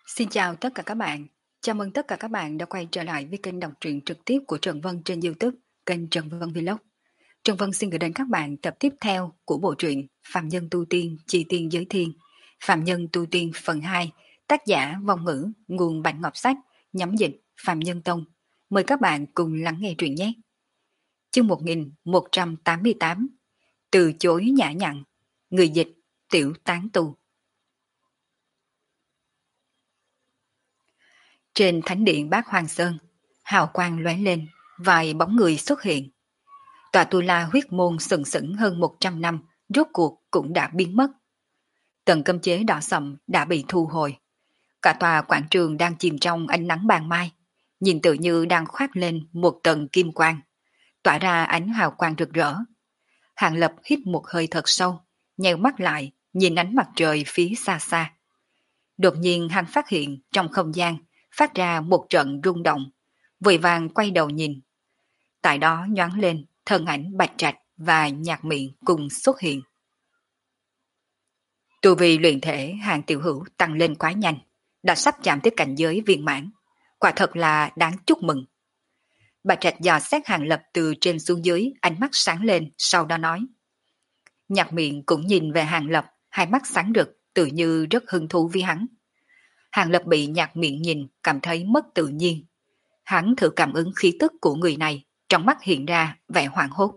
Xin chào tất cả các bạn. Chào mừng tất cả các bạn đã quay trở lại với kênh đọc truyện trực tiếp của Trần Vân trên YouTube, kênh Trần Vân Vlog. Trần Vân xin gửi đến các bạn tập tiếp theo của bộ truyện Phạm Nhân Tu Tiên Chi Tiên Giới Thiên, Phạm Nhân Tu Tiên phần 2, tác giả Vong Ngữ, nguồn Bạch Ngọc Sách, nhóm dịch Phạm Nhân Tông. Mời các bạn cùng lắng nghe truyện nhé. Chương 1188, từ chối nhã nhặn, người dịch Tiểu Tán Tu. Trên thánh điện Bát Hoang Sơn, hào quang lóe lên, vài bóng người xuất hiện. Tòa Tu La huyết môn sừng sững hơn 100 năm, rốt cuộc cũng đã biến mất. Tầng cấm chế đỏ sậm đã bị thu hồi. Cả tòa quảng trường đang chìm trong ánh nắng ban mai, nhìn tự như đang khoác lên một tầng kim quang, tỏa ra ánh hào quang rực rỡ. Hàng Lập hít một hơi thật sâu, nheo mắt lại, nhìn ánh mặt trời phía xa xa. Đột nhiên hắn phát hiện trong không gian phát ra một trận rung động, vội vàng quay đầu nhìn. Tại đó nhoáng lên thân ảnh Bạch Trạch và Nhạc Miệng cùng xuất hiện. Tu vi luyện thể Hàng Tiểu Hữu tăng lên quá nhanh, đã sắp chạm tới cảnh giới viên mãn, quả thật là đáng chúc mừng. Bạch Trạch dò xét Hàng Lập từ trên xuống dưới, ánh mắt sáng lên, sau đó nói. Nhạc Miệng cũng nhìn về Hàng Lập, hai mắt sáng rực, tự như rất hứng thú với hắn. Hàng Lập bị Nhạc Miệng nhìn, cảm thấy mất tự nhiên. Hắn thử cảm ứng khí tức của người này, trong mắt hiện ra vẻ hoảng hốt.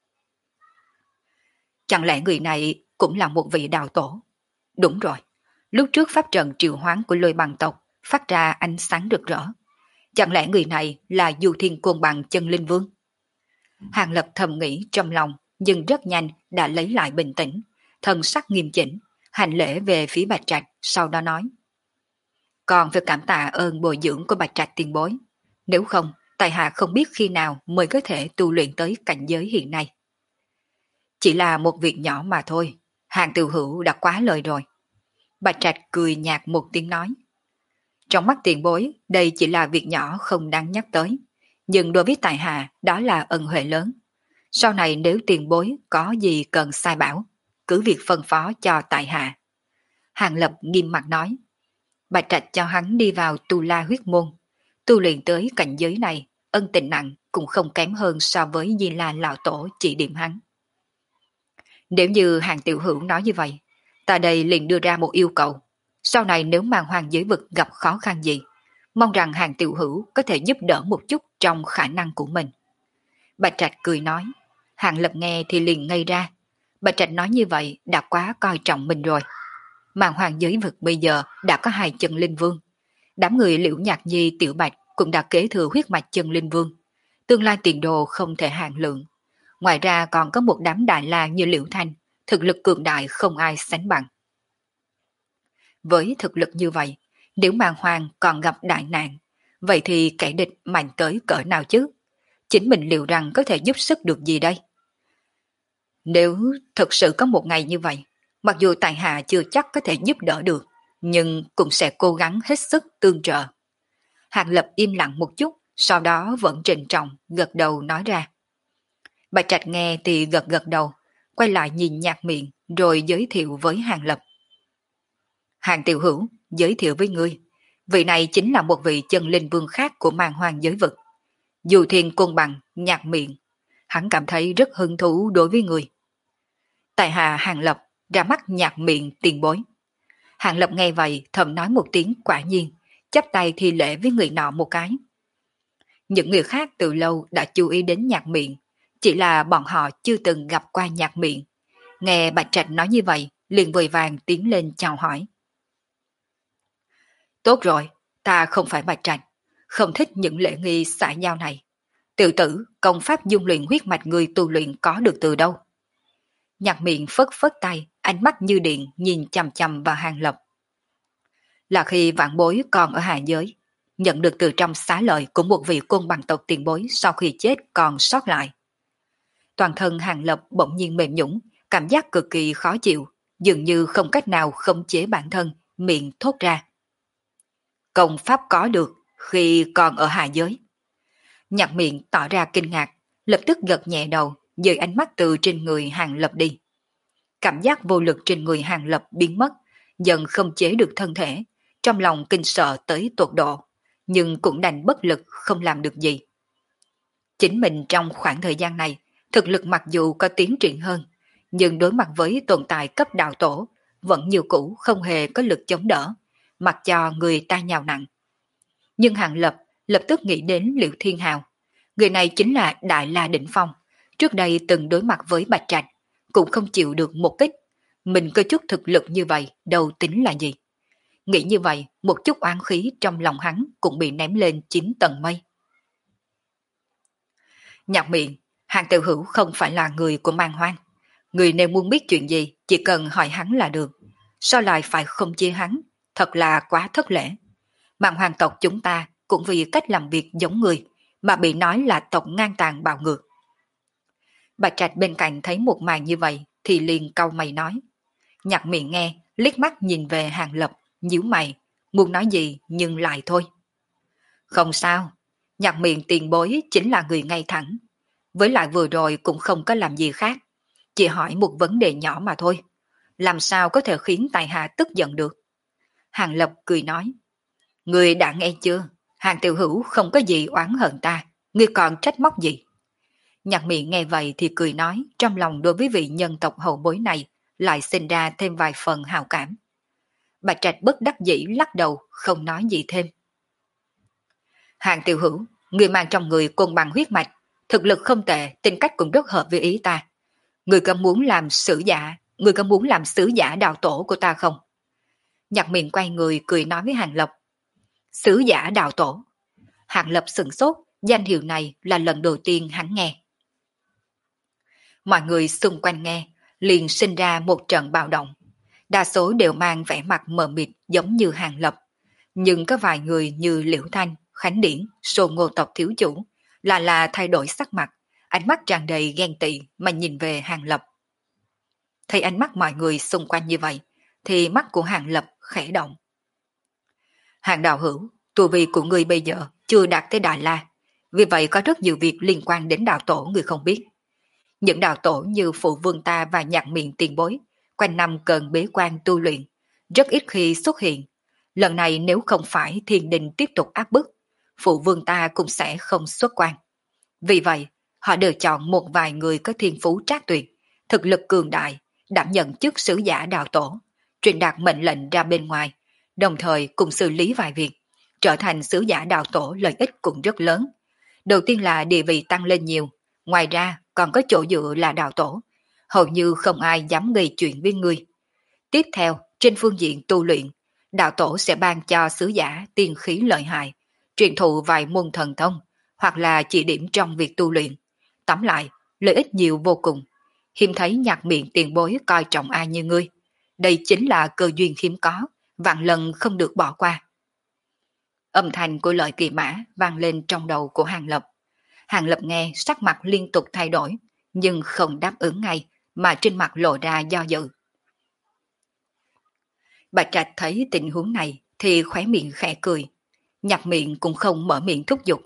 Chẳng lẽ người này cũng là một vị đạo tổ? Đúng rồi, lúc trước pháp trận triệu hoán của Lôi Bằng tộc phát ra ánh sáng rực rỡ. Chẳng lẽ người này là Du Thiên Côn Bằng Chân Linh Vương? Hàng Lập thầm nghĩ trong lòng, nhưng rất nhanh đã lấy lại bình tĩnh, thần sắc nghiêm chỉnh, hành lễ về phía Bạch Trạch, sau đó nói. Còn phải cảm tạ ơn bồi dưỡng của Bạch Trạch tiền bối. Nếu không, tại hạ không biết khi nào mới có thể tu luyện tới cảnh giới hiện nay. Chỉ là một việc nhỏ mà thôi, Hàng Tiểu Hữu đã quá lời rồi. Bạch Trạch cười nhạt một tiếng nói. Trong mắt tiền bối, đây chỉ là việc nhỏ không đáng nhắc tới. Nhưng đối với tại hạ, đó là ân huệ lớn. Sau này nếu tiền bối có gì cần sai bảo, cứ việc phân phó cho tại hạ. Hàng Lập nghiêm mặt nói. Bạch Trạch cho hắn đi vào Tu La huyết môn. Tu luyện tới cảnh giới này, ân tình nặng cũng không kém hơn so với Di La lão tổ chỉ điểm hắn. Nếu như Hàng Tiểu Hữu nói như vậy, ta đây liền đưa ra một yêu cầu. Sau này nếu màn hoàng giới vực gặp khó khăn gì, mong rằng Hàng Tiểu Hữu có thể giúp đỡ một chút trong khả năng của mình. Bạch Trạch cười nói. Hàng Lập nghe thì liền ngây ra. Bạch Trạch nói như vậy đã quá coi trọng mình rồi. Màn hoàng giới vực bây giờ đã có 2 chân linh vương. Đám người Liễu Nhạc Nhi Tiểu Bạch cũng đã kế thừa huyết mạch chân linh vương. Tương lai tiền đồ không thể hạn lượng. Ngoài ra còn có một đám đại la như Liễu Thanh, thực lực cường đại không ai sánh bằng. Với thực lực như vậy, nếu màn hoàng còn gặp đại nạn, vậy thì kẻ địch mạnh tới cỡ nào chứ? Chính mình liệu rằng có thể giúp sức được gì đây? Nếu thực sự có một ngày như vậy, mặc dù tại hạ chưa chắc có thể giúp đỡ được, nhưng cũng sẽ cố gắng hết sức tương trợ. Hàng Lập im lặng một chút, sau đó vẫn trịnh trọng, gật đầu nói ra. Bạch Trạch nghe thì gật gật đầu, quay lại nhìn Nhạc Miệng, rồi giới thiệu với Hàng Lập. Hàng Tiểu Hữu, giới thiệu với ngươi, vị này chính là một vị chân linh vương khác của màn hoàng giới vực. Dù Thiên Côn Bằng, Nhạc Miệng, hắn cảm thấy rất hứng thú đối với người. Tại hạ Hàng Lập ra mắt Nhạc Miệng tiền bối. Hàng Lập nghe vậy thầm nói một tiếng quả nhiên, chắp tay thi lễ với người nọ một cái. Những người khác từ lâu đã chú ý đến Nhạc Miệng, chỉ là bọn họ chưa từng gặp qua Nhạc Miệng. Nghe Bạch Trạch nói như vậy, liền vội vàng tiến lên chào hỏi. Tốt rồi, ta không phải Bạch Trạch, không thích những lễ nghi xã giao này. Tiểu tử, công pháp dung luyện huyết mạch người tu luyện có được từ đâu? Nhạc Miệng phất phất tay, ánh mắt như điện nhìn chằm chằm vào Hàng Lập. Là khi vạn bối còn ở hạ giới, nhận được từ trong xá lợi của một vị côn bằng tộc tiền bối sau khi chết còn sót lại. Toàn thân Hàng Lập bỗng nhiên mềm nhũn, cảm giác cực kỳ khó chịu, dường như không cách nào khống chế bản thân, miệng thốt ra. Công pháp có được khi còn ở hạ giới. Nhạc Miệng tỏ ra kinh ngạc, lập tức gật nhẹ đầu, dời ánh mắt từ trên người Hàng Lập đi. Cảm giác vô lực trên người Hàng Lập biến mất, dần không chế được thân thể, trong lòng kinh sợ tới tột độ, nhưng cũng đành bất lực không làm được gì. Chính mình trong khoảng thời gian này, thực lực mặc dù có tiến triển hơn, nhưng đối mặt với tồn tại cấp đạo tổ, vẫn nhiều cũ không hề có lực chống đỡ, mặc cho người ta nhào nặng. Nhưng Hàng Lập lập tức nghĩ đến Liễu Thiên Hào. Người này chính là Đại La Đỉnh Phong, trước đây từng đối mặt với Bạch Trạch, cũng không chịu được một kích. Mình có chút thực lực như vậy, đâu tính là gì. Nghĩ như vậy, một chút oán khí trong lòng hắn cũng bị ném lên 9 tầng mây. Nhạc miệng, Hàng Tiểu Hữu không phải là người của Man Hoang. Người nếu muốn biết chuyện gì, chỉ cần hỏi hắn là được. Sao lại phải không chia hắn? Thật là quá thất lễ. Man Hoang tộc chúng ta cũng vì cách làm việc giống người, mà bị nói là tộc ngang tàn bạo ngược. Bạch Trạch bên cạnh thấy một màn như vậy, thì liền cau mày nói. Nhạc miệng nghe, liếc mắt nhìn về Hàng Lập, nhíu mày, muốn nói gì nhưng lại thôi. Không sao, Nhạc miệng tiền bối chính là người ngay thẳng. Với lại vừa rồi cũng không có làm gì khác, chỉ hỏi một vấn đề nhỏ mà thôi. Làm sao có thể khiến tài hạ tức giận được? Hàng Lập cười nói. Người đã nghe chưa? Hàng Tiểu Hữu không có gì oán hận ta, ngươi còn trách móc gì? Nhạc miệng nghe vậy thì cười nói, trong lòng đối với vị nhân tộc hậu bối này lại sinh ra thêm vài phần hào cảm. Bạch Trạch bất đắc dĩ lắc đầu, không nói gì thêm. Hàng Tiểu Hữu, người mang trong người côn bằng huyết mạch, thực lực không tệ, tính cách cũng rất hợp với ý ta. Người có muốn làm sứ giả đạo tổ của ta không? Nhạc miệng quay người cười nói với Hàng Lập. Sứ giả đạo tổ. Hàng Lập sửng sốt, danh hiệu này là lần đầu tiên hắn nghe. Mọi người xung quanh nghe, liền sinh ra một trận bạo động. Đa số đều mang vẻ mặt mờ mịt giống như Hàng Lập. Nhưng có vài người như Liễu Thanh, Khánh Điển, Sô Ngô tộc thiếu chủ là thay đổi sắc mặt, ánh mắt tràn đầy ghen tị mà nhìn về Hàng Lập. Thấy ánh mắt mọi người xung quanh như vậy, thì mắt của Hàng Lập khẽ động. Hàng đạo hữu, tu vi của người bây giờ chưa đạt tới Đại La, vì vậy có rất nhiều việc liên quan đến đạo tổ người không biết. Những đạo tổ như phụ vương ta và nhạc miệng tiền bối, quanh năm cần bế quan tu luyện, rất ít khi xuất hiện. Lần này nếu không phải thiên đình tiếp tục áp bức, phụ vương ta cũng sẽ không xuất quan. Vì vậy, họ đều chọn một vài người có thiên phú trác tuyệt, thực lực cường đại, đảm nhận chức sứ giả đạo tổ, truyền đạt mệnh lệnh ra bên ngoài, đồng thời cùng xử lý vài việc, trở thành sứ giả đạo tổ lợi ích cũng rất lớn. Đầu tiên là địa vị tăng lên nhiều, ngoài ra còn có chỗ dựa là đạo tổ, hầu như không ai dám gây chuyện với người. Tiếp theo, trên phương diện tu luyện, đạo tổ sẽ ban cho sứ giả tiên khí lợi hại, truyền thụ vài môn thần thông, hoặc là chỉ điểm trong việc tu luyện. Tóm lại, lợi ích nhiều vô cùng. Hiếm thấy nhạc miệng tiền bối coi trọng ai như ngươi. Đây chính là cơ duyên hiếm có, vạn lần không được bỏ qua. Âm thanh của Lợi Kỳ Mã vang lên trong đầu của Hàng Lập. Hàng Lập nghe sắc mặt liên tục thay đổi, nhưng không đáp ứng ngay, mà trên mặt lộ ra do dự. Bạch Trạch thấy tình huống này thì khóe miệng khẽ cười, nhạc miệng cũng không mở miệng thúc giục.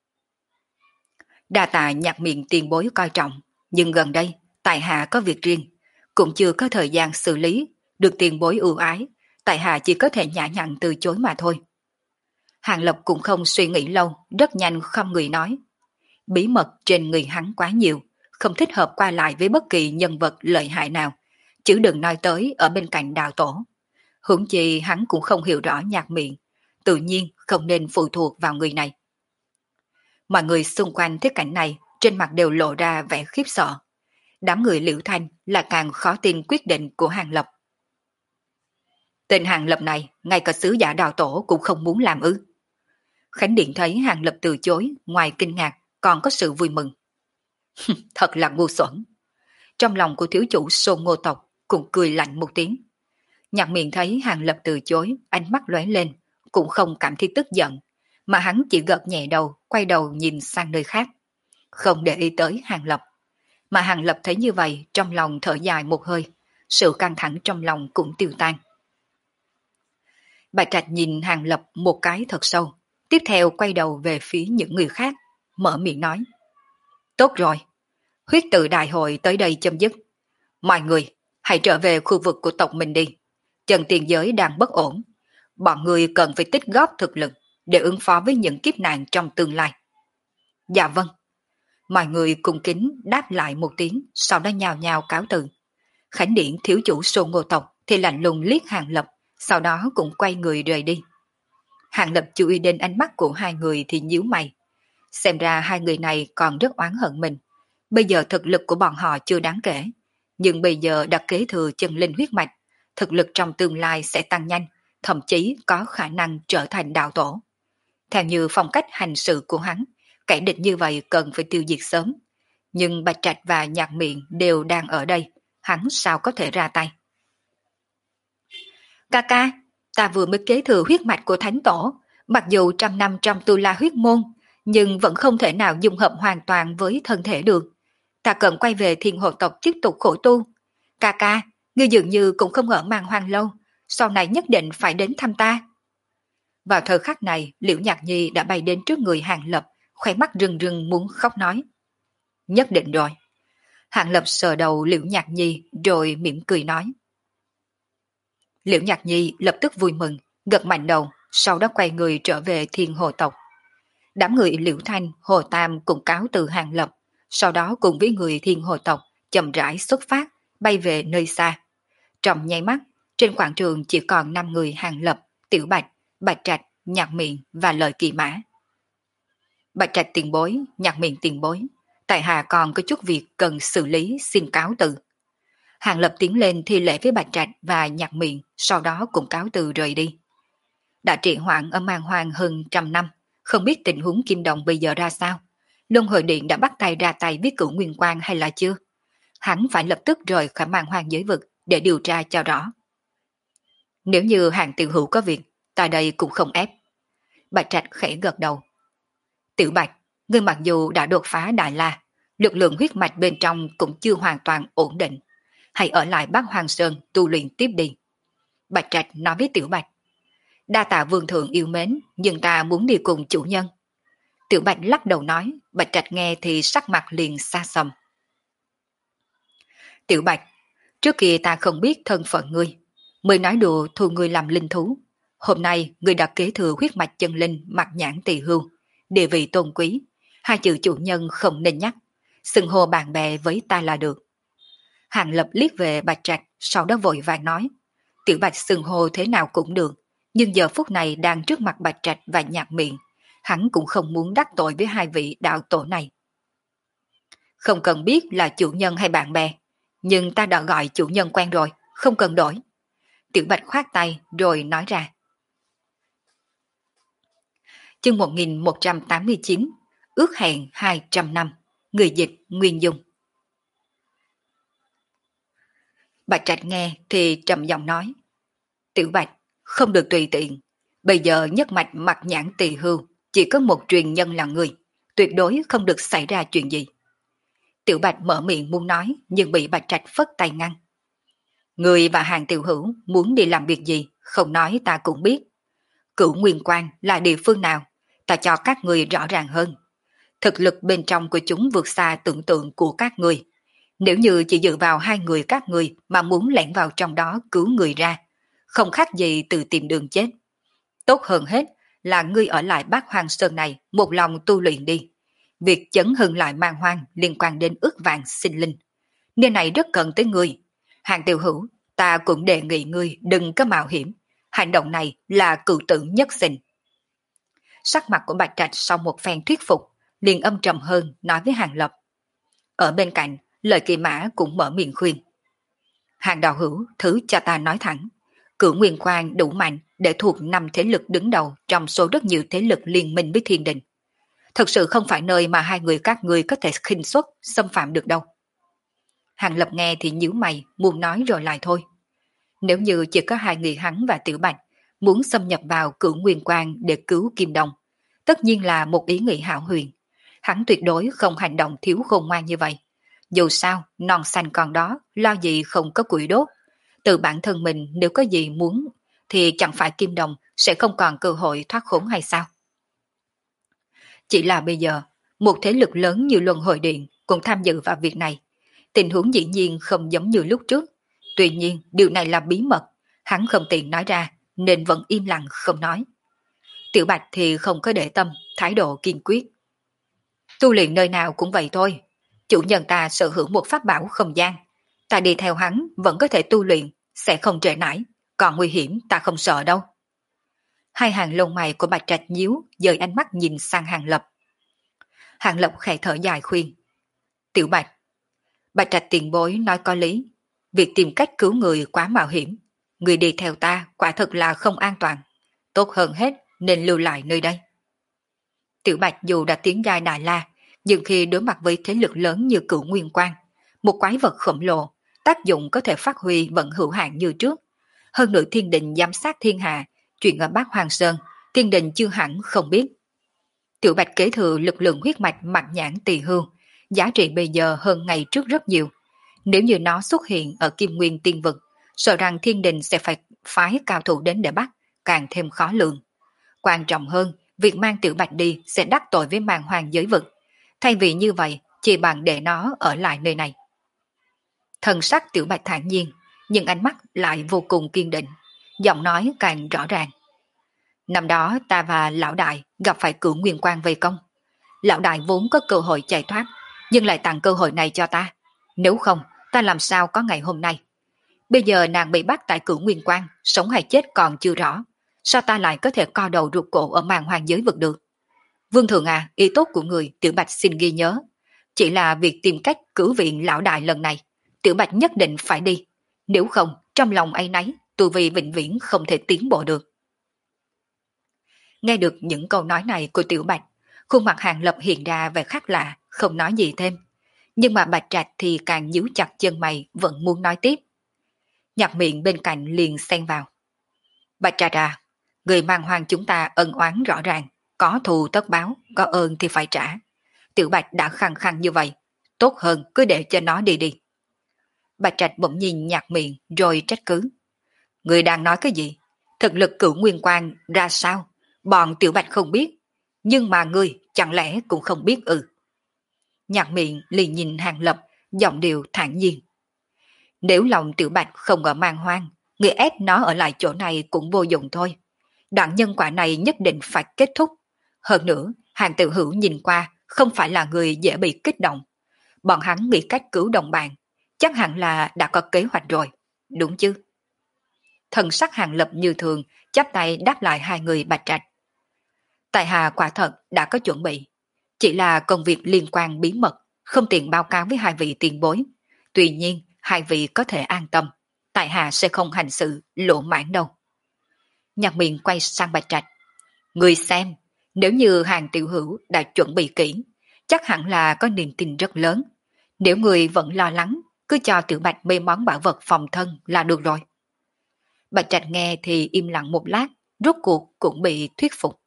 Đa tạ nhạc miệng tiền bối coi trọng, nhưng gần đây tại hạ có việc riêng, cũng chưa có thời gian xử lý, được tiền bối ưu ái, tại hạ chỉ có thể nhã nhặn từ chối mà thôi. Hàng Lập cũng không suy nghĩ lâu, rất nhanh không người nói. Bí mật trên người hắn quá nhiều, không thích hợp qua lại với bất kỳ nhân vật lợi hại nào, chứ đừng nói tới ở bên cạnh đạo tổ. Huống chi hắn cũng không hiểu rõ nhạc miệng, tự nhiên không nên phụ thuộc vào người này. Mọi người xung quanh thấy cảnh này, trên mặt đều lộ ra vẻ khiếp sợ. Đám người Liễu Thanh là càng khó tin quyết định của Hàng Lập. Tên Hàng Lập này, ngay cả sứ giả đạo tổ cũng không muốn làm ư? Khánh Điện thấy Hàng Lập từ chối, ngoài kinh ngạc, còn có sự vui mừng. Thật là ngu xuẩn. Trong lòng của thiếu chủ Sô Ngô tộc cũng cười lạnh một tiếng. Nhạc miệng thấy Hàng Lập từ chối, ánh mắt lóe lên, cũng không cảm thấy tức giận, mà hắn chỉ gật nhẹ đầu, quay đầu nhìn sang nơi khác, không để ý tới Hàng Lập. Mà Hàng Lập thấy như vậy, trong lòng thở dài một hơi, sự căng thẳng trong lòng cũng tiêu tan. Bạch Trạch nhìn Hàng Lập một cái thật sâu, tiếp theo quay đầu về phía những người khác, mở miệng nói. Tốt rồi, huyết tự đại hội tới đây chấm dứt. Mọi người, hãy trở về khu vực của tộc mình đi. Trần tiền giới đang bất ổn. bọn người cần phải tích góp thực lực để ứng phó với những kiếp nạn trong tương lai. Dạ vâng. Mọi người cùng kính đáp lại một tiếng, sau đó nhào nhào cáo từ. Khánh Điển thiếu chủ Sô Ngô tộc thì lạnh lùng liếc Hàng Lập, sau đó cũng quay người rời đi. Hàng Lập chú ý đến ánh mắt của hai người thì nhíu mày. Xem ra hai người này còn rất oán hận mình. Bây giờ thực lực của bọn họ chưa đáng kể, nhưng bây giờ đã kế thừa chân linh huyết mạch, thực lực trong tương lai sẽ tăng nhanh, thậm chí có khả năng trở thành đạo tổ. Theo như phong cách hành sự của hắn, kẻ địch như vậy cần phải tiêu diệt sớm. Nhưng Bạch Trạch và Nhạc Miệng đều đang ở đây, hắn sao có thể ra tay? Ca ca, ta vừa mới kế thừa huyết mạch của Thánh Tổ, mặc dù trăm năm trong Tu La huyết môn, nhưng vẫn không thể nào dung hợp hoàn toàn với thân thể được. Ta cần quay về Thiên Hồ tộc tiếp tục khổ tu. Ca ca, ngươi dường như cũng không ở Mang Hoang lâu, sau này nhất định phải đến thăm ta. Vào thời khắc này, Liễu Nhạc Nhi đã bay đến trước người Hàng Lập, khóe mắt rưng rưng muốn khóc nói. Nhất định rồi. Hàng Lập sờ đầu Liễu Nhạc Nhi rồi mỉm cười nói. Liễu Nhạc Nhi lập tức vui mừng, gật mạnh đầu, sau đó quay người trở về Thiên Hồ tộc. Đám người Liễu Thanh, Hồ Tam cùng cáo từ Hàng Lập, sau đó cùng với người Thiên Hồ tộc chậm rãi xuất phát, bay về nơi xa. Trong nháy mắt, trên quảng trường chỉ còn 5 người Hàng Lập, Tiểu Bạch, Bạch Trạch, Nhạc Miệng và Lợi Kỳ Mã. Bạch Trạch tiền bối, Nhạc Miệng tiền bối, tại hạ còn có chút việc cần xử lý, xin cáo từ. Hàng Lập tiến lên thi lễ với Bạch Trạch và Nhạc Miệng, sau đó cùng cáo từ rời đi. Đã trì hoãn ở Mang Hoang hơn 100 năm, không biết tình huống Kim Đồng bây giờ ra sao. Luân Hồi Điện đã bắt tay ra tay với Cửu Nguyên Quang hay là chưa? Hắn phải lập tức rời khỏi Mang Hoang giới vực để điều tra cho rõ. Nếu như Hàng tiểu hữu có việc, tại đây cũng không ép. Bạch Trạch khẽ gật đầu. Tiểu Bạch, ngươi mặc dù đã đột phá Đại La, lực lượng huyết mạch bên trong cũng chưa hoàn toàn ổn định. Hãy ở lại Bắc Hoàng Sơn tu luyện tiếp đi. Bạch Trạch nói với Tiểu Bạch. Đa tạ vương thượng yêu mến, nhưng ta muốn đi cùng chủ nhân. Tiểu Bạch lắc đầu nói, Bạch Trạch nghe thì sắc mặt liền xa xăm. Tiểu Bạch, trước kia ta không biết thân phận ngươi, mới nói đùa thu ngươi làm linh thú. Hôm nay ngươi đã kế thừa huyết mạch chân linh Mạc Nhãn Tỳ Hưu, địa vị tôn quý, hai chữ chủ nhân không nên nhắc, xưng hô bạn bè với ta là được. Hàng Lập liếc về Bạch Trạch, sau đó vội vàng nói, Tiểu Bạch xưng hô thế nào cũng được, nhưng giờ phút này đang trước mặt Bạch Trạch và Nhạc Miệng, hắn cũng không muốn đắc tội với hai vị đạo tổ này. Không cần biết là chủ nhân hay bạn bè, nhưng ta đã gọi chủ nhân quen rồi, không cần đổi. Tiểu Bạch khoát tay rồi nói ra. Chương 1189, ước hẹn 200 năm, người dịch Nguyên Dung. Bạch Trạch nghe thì trầm giọng nói, Tiểu Bạch, không được tùy tiện, bây giờ nhất mạch Mạc Nhãn Tỳ Hưu, chỉ có một truyền nhân là người, tuyệt đối không được xảy ra chuyện gì. Tiểu Bạch mở miệng muốn nói, nhưng bị Bạch Trạch phất tay ngăn. Người và Hàng tiểu hữu muốn đi làm việc gì, không nói ta cũng biết. Cửu Nguyên Quang là địa phương nào, ta cho các người rõ ràng hơn. Thực lực bên trong của chúng vượt xa tưởng tượng của các người. Nếu như chỉ dựa vào hai người các người mà muốn lẻn vào trong đó cứu người ra, không khác gì từ tìm đường chết. Tốt hơn hết là ngươi ở lại Bát Hoang Sơn này một lòng tu luyện đi. Việc chấn hưng lại Mang Hoang liên quan đến ước vạn sinh linh. Nơi này rất cần tới ngươi. Hàng tiểu hữu, ta cũng đề nghị ngươi đừng có mạo hiểm. Hành động này là cự tử nhất sinh. Sắc mặt của Bạch Trạch sau một phen thuyết phục, liền âm trầm hơn nói với Hàng Lập. Ở bên cạnh, Lợi Kỳ Mã cũng mở miệng khuyên. Hàng đạo hữu, thứ cho ta nói thẳng. Cửu Nguyên Quang đủ mạnh để thuộc 5 thế lực đứng đầu trong số rất nhiều thế lực liên minh với thiên đình. Thực sự không phải nơi mà hai người các ngươi có thể khinh suất, xâm phạm được đâu. Hàng Lập nghe thì nhíu mày, muốn nói rồi lại thôi. Nếu như chỉ có hai người hắn và Tiểu Bạch muốn xâm nhập vào Cửu Nguyên Quang để cứu Kim Đồng, tất nhiên là một ý nghĩ hão huyền. Hắn tuyệt đối không hành động thiếu khôn ngoan như vậy. Dù sao, non xanh còn đó, lo gì không có củi đốt. Từ bản thân mình nếu có gì muốn, thì chẳng phải Kim Đồng sẽ không còn cơ hội thoát khốn hay sao? Chỉ là bây giờ, một thế lực lớn như Luân Hồi Điện cũng tham dự vào việc này. Tình huống dĩ nhiên không giống như lúc trước. Tuy nhiên, điều này là bí mật, hắn không tiện nói ra, nên vẫn im lặng không nói. Tiểu Bạch thì không có để tâm, thái độ kiên quyết. Tu luyện nơi nào cũng vậy thôi. Chủ nhân ta sở hữu một pháp bảo không gian. Ta đi theo hắn vẫn có thể tu luyện, sẽ không trễ nải. Còn nguy hiểm ta không sợ đâu. Hai hàng lông mày của Bạch Trạch nhíu, dời ánh mắt nhìn sang Hàng Lập. Hàng Lập khẽ thở dài khuyên. Tiểu Bạch. Bạch Trạch tiền bối nói có lý. Việc tìm cách cứu người quá mạo hiểm. Người đi theo ta quả thực là không an toàn. Tốt hơn hết nên lưu lại nơi đây. Tiểu Bạch dù đã tiến giai Đại La, nhưng khi đối mặt với thế lực lớn như Cửu Nguyên Quang, một quái vật khổng lồ, tác dụng có thể phát huy vẫn hữu hạn như trước. Hơn nữa thiên đình giám sát thiên hạ, chuyện ở Bắc Hoàng Sơn, thiên đình chưa hẳn không biết. Tiểu Bạch kế thừa lực lượng huyết mạch mạch nhãn tỳ hưu, giá trị bây giờ hơn ngày trước rất nhiều. Nếu như nó xuất hiện ở Kim Nguyên Tiên Vực, sợ rằng thiên đình sẽ phải phái cao thủ đến để bắt, càng thêm khó lường. Quan trọng hơn, việc mang Tiểu Bạch đi sẽ đắc tội với màn hoàng giới vực. Thay vì như vậy, chỉ bằng để nó ở lại nơi này. Thần sắc Tiểu Bạch thản nhiên, nhưng ánh mắt lại vô cùng kiên định, giọng nói càng rõ ràng. Năm đó ta và lão đại gặp phải Cửu Nguyên Quang vây công. Lão đại vốn có cơ hội chạy thoát, nhưng lại tặng cơ hội này cho ta. Nếu không, ta làm sao có ngày hôm nay. Bây giờ nàng bị bắt tại Cửu Nguyên Quang, sống hay chết còn chưa rõ. Sao ta lại có thể co đầu rụt cổ ở màn hoàng giới vực được? Vương thượng à, ý tốt của người, Tiểu Bạch xin ghi nhớ. Chỉ là việc tìm cách cứu viện lão đại lần này, Tiểu Bạch nhất định phải đi. Nếu không, trong lòng áy náy, tu vi vĩnh viễn không thể tiến bộ được. Nghe được những câu nói này của Tiểu Bạch, khuôn mặt Hàng Lập hiện ra vẻ khác lạ, không nói gì thêm. Nhưng mà Bạch Trạch thì càng nhíu chặt chân mày, vẫn muốn nói tiếp. Nhạc miệng bên cạnh liền xen vào. Bạch Trạch à, người mang hoang chúng ta ân oán rõ ràng, có thù tất báo, có ơn thì phải trả. Tiểu Bạch đã khăng khăng như vậy, tốt hơn cứ để cho nó đi đi. Bạch Trạch bỗng nhìn nhạc miệng rồi trách cứ. Người đang nói cái gì? Thực lực Cửu Nguyên Quang ra sao? Bọn Tiểu Bạch không biết, nhưng mà ngươi chẳng lẽ cũng không biết ư? Nhạc miệng liền nhìn Hàng Lập, giọng điệu thản nhiên. Nếu lòng Tiểu Bạch không ở mang hoang, người ép nó ở lại chỗ này cũng vô dụng thôi. Đoạn nhân quả này nhất định phải kết thúc. Hơn nữa, Hàng Tiểu Hữu nhìn qua không phải là người dễ bị kích động. Bọn hắn nghĩ cách cứu đồng bạn, chắc hẳn là đã có kế hoạch rồi, đúng chứ? Thần sắc Hàng Lập như thường, chắp tay đáp lại hai người Bạch Trạch. Tại hạ quả thật đã có chuẩn bị, chỉ là công việc liên quan bí mật, không tiện báo cáo với hai vị tiền bối. Tuy nhiên, hai vị có thể an tâm, tại hạ sẽ không hành sự lộ mãn đâu. Nhạc miệng quay sang Bạch Trạch. Người xem, nếu như Hàng Tiểu Hữu đã chuẩn bị kỹ, chắc hẳn là có niềm tin rất lớn. Nếu người vẫn lo lắng, cứ cho Tiểu Bạch mấy món bảo vật phòng thân là được rồi. Bạch Trạch nghe thì im lặng một lát, rốt cuộc cũng bị thuyết phục.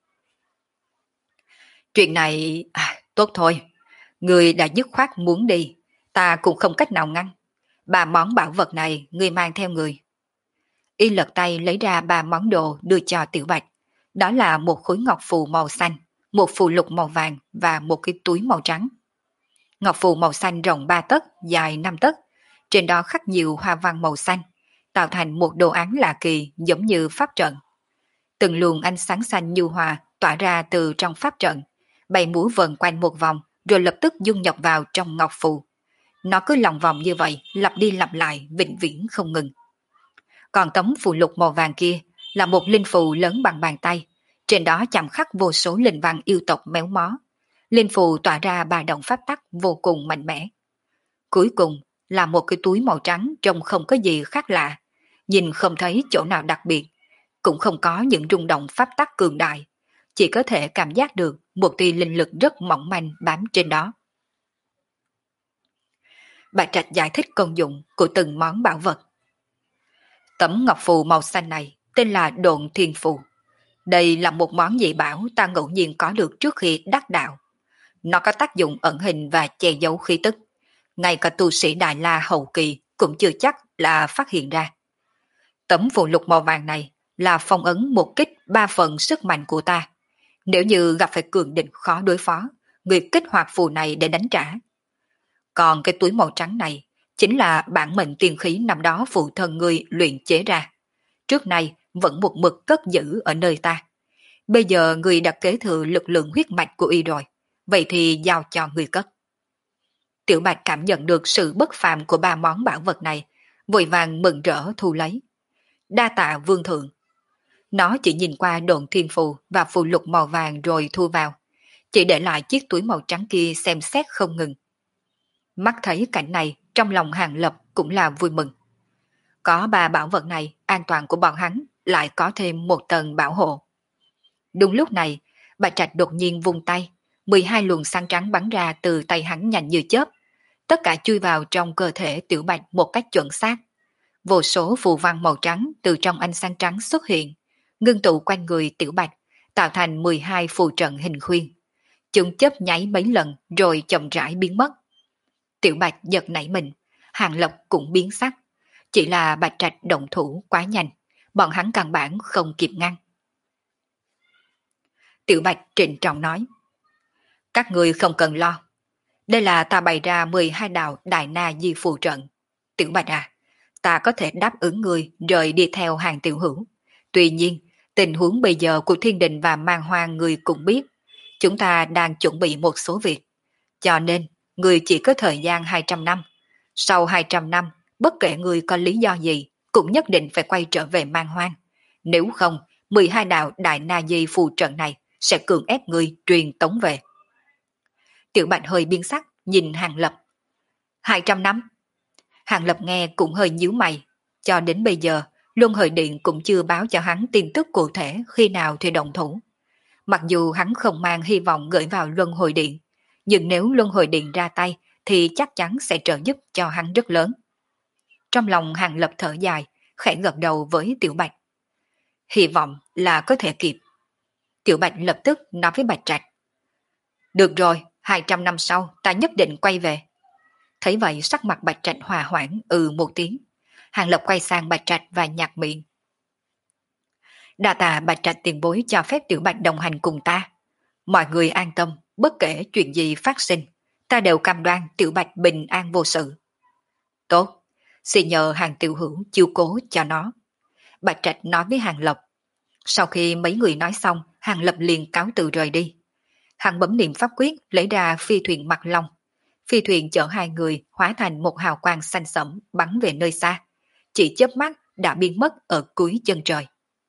Chuyện này, tốt thôi, người đã dứt khoát muốn đi, ta cũng không cách nào ngăn. 3 món bảo vật này người mang theo người. Y lật tay lấy ra 3 món đồ đưa cho Tiểu Bạch. Đó là một khối ngọc phù màu xanh, một phù lục màu vàng và một cái túi màu trắng. Ngọc phù màu xanh rộng 3 tấc, dài 5 tấc, trên đó khắc nhiều hoa văn màu xanh, tạo thành một đồ án lạ kỳ giống như pháp trận. Từng luồng ánh sáng xanh nhu hòa tỏa ra từ trong pháp trận, bay múa vần quanh một vòng rồi lập tức dung nhập vào trong ngọc phù. Nó cứ lòng vòng như vậy, lặp đi lặp lại, vĩnh viễn không ngừng. Còn tấm phù lục màu vàng kia là một linh phù lớn bằng bàn tay, trên đó chạm khắc vô số linh văn yêu tộc méo mó. Linh phù tỏa ra ba động pháp tắc vô cùng mạnh mẽ. Cuối cùng là một cái túi màu trắng trông không có gì khác lạ, nhìn không thấy chỗ nào đặc biệt, cũng không có những rung động pháp tắc cường đại, chỉ có thể cảm giác được một tia linh lực rất mỏng manh bám trên đó. Bạch Trạch giải thích công dụng của từng món bảo vật. Tấm ngọc phù màu xanh này tên là Độn Thiên Phù. Đây là một món dị bảo ta ngẫu nhiên có được trước khi đắc đạo. Nó có tác dụng ẩn hình và che giấu khí tức. Ngay cả tu sĩ Đại La hậu kỳ cũng chưa chắc là phát hiện ra. Tấm phù lục màu vàng này là phong ấn một kích 3 phần sức mạnh của ta. Nếu như gặp phải cường địch khó đối phó, người kích hoạt phù này để đánh trả. Còn cái túi màu trắng này chính là bản mệnh tiên khí năm đó phụ thân người luyện chế ra. Trước nay vẫn một mực cất giữ ở nơi ta. Bây giờ người đã kế thừa lực lượng huyết mạch của y rồi, vậy thì giao cho người cất. Tiểu Bạch cảm nhận được sự bất phàm của ba món bảo vật này, vội vàng mừng rỡ thu lấy. Đa tạ vương thượng. Nó chỉ nhìn qua độn thiên phù và phù lục màu vàng rồi thu vào, chỉ để lại chiếc túi màu trắng kia xem xét không ngừng. Mắt thấy cảnh này, trong lòng Hàng Lập cũng là vui mừng. Có ba bảo vật này, an toàn của bọn hắn lại có thêm một tầng bảo hộ. Đúng lúc này, Bạch Trạch đột nhiên vung tay, 12 luồng sáng trắng bắn ra từ tay hắn nhanh như chớp, tất cả chui vào trong cơ thể Tiểu Bạch một cách chuẩn xác. Vô số phù văn màu trắng từ trong ánh sáng trắng xuất hiện, ngưng tụ quanh người Tiểu Bạch, tạo thành 12 phù trận hình khuyên. Chúng chớp nháy mấy lần rồi chậm rãi biến mất. Tiểu Bạch giật nảy mình, Hàng Lập cũng biến sắc. Chỉ là Bạch Trạch động thủ quá nhanh, bọn hắn căn bản không kịp ngăn. Tiểu Bạch trịnh trọng nói, các người không cần lo. Đây là ta bày ra 12 đạo Đại Na Di phù trận. Tiểu Bạch à, ta có thể đáp ứng người rời đi theo Hàng tiểu hữu. Tuy nhiên, tình huống bây giờ của thiên đình và man hoang người cũng biết. Chúng ta đang chuẩn bị một số việc. Cho nên, người chỉ có thời gian 200 năm. Sau 200 năm, bất kể người có lý do gì, cũng nhất định phải quay trở về man hoang. Nếu không, 12 đạo Đại Na Di phù trận này sẽ cưỡng ép người truyền tống về. Tiểu Bạch hơi biến sắc, nhìn Hàng Lập. 200 năm. Hàng Lập nghe cũng hơi nhíu mày. Cho đến bây giờ, Luân Hồi Điện cũng chưa báo cho hắn tin tức cụ thể khi nào thì động thủ. Mặc dù hắn không mang hy vọng gửi vào Luân Hồi Điện, nhưng nếu Luân Hồi Điện ra tay thì chắc chắn sẽ trợ giúp cho hắn rất lớn. Trong lòng Hàng Lập thở dài, khẽ gật đầu với Tiểu Bạch. Hy vọng là có thể kịp. Tiểu Bạch lập tức nói với Bạch Trạch. Được rồi, 200 năm sau ta nhất định quay về. Thấy vậy sắc mặt Bạch Trạch hòa hoãn một tiếng. Hàng Lập quay sang Bạch Trạch và nhạt miệng. Đa tạ Bạch Trạch tiền bối cho phép Tiểu Bạch đồng hành cùng ta. Mọi người an tâm, bất kể chuyện gì phát sinh, ta đều cam đoan Tiểu Bạch bình an vô sự. Tốt, xin nhờ Hàng tiểu hữu chiếu cố cho nó. Bạch Trạch nói với Hàng Lập. Sau khi mấy người nói xong, Hàng Lập liền cáo từ rời đi. Hắn bấm niệm pháp quyết lấy ra phi thuyền Mặt Long. Phi thuyền chở hai người hóa thành một hào quang xanh sẫm bắn về nơi xa. Chỉ chớp mắt đã biến mất ở cuối chân trời.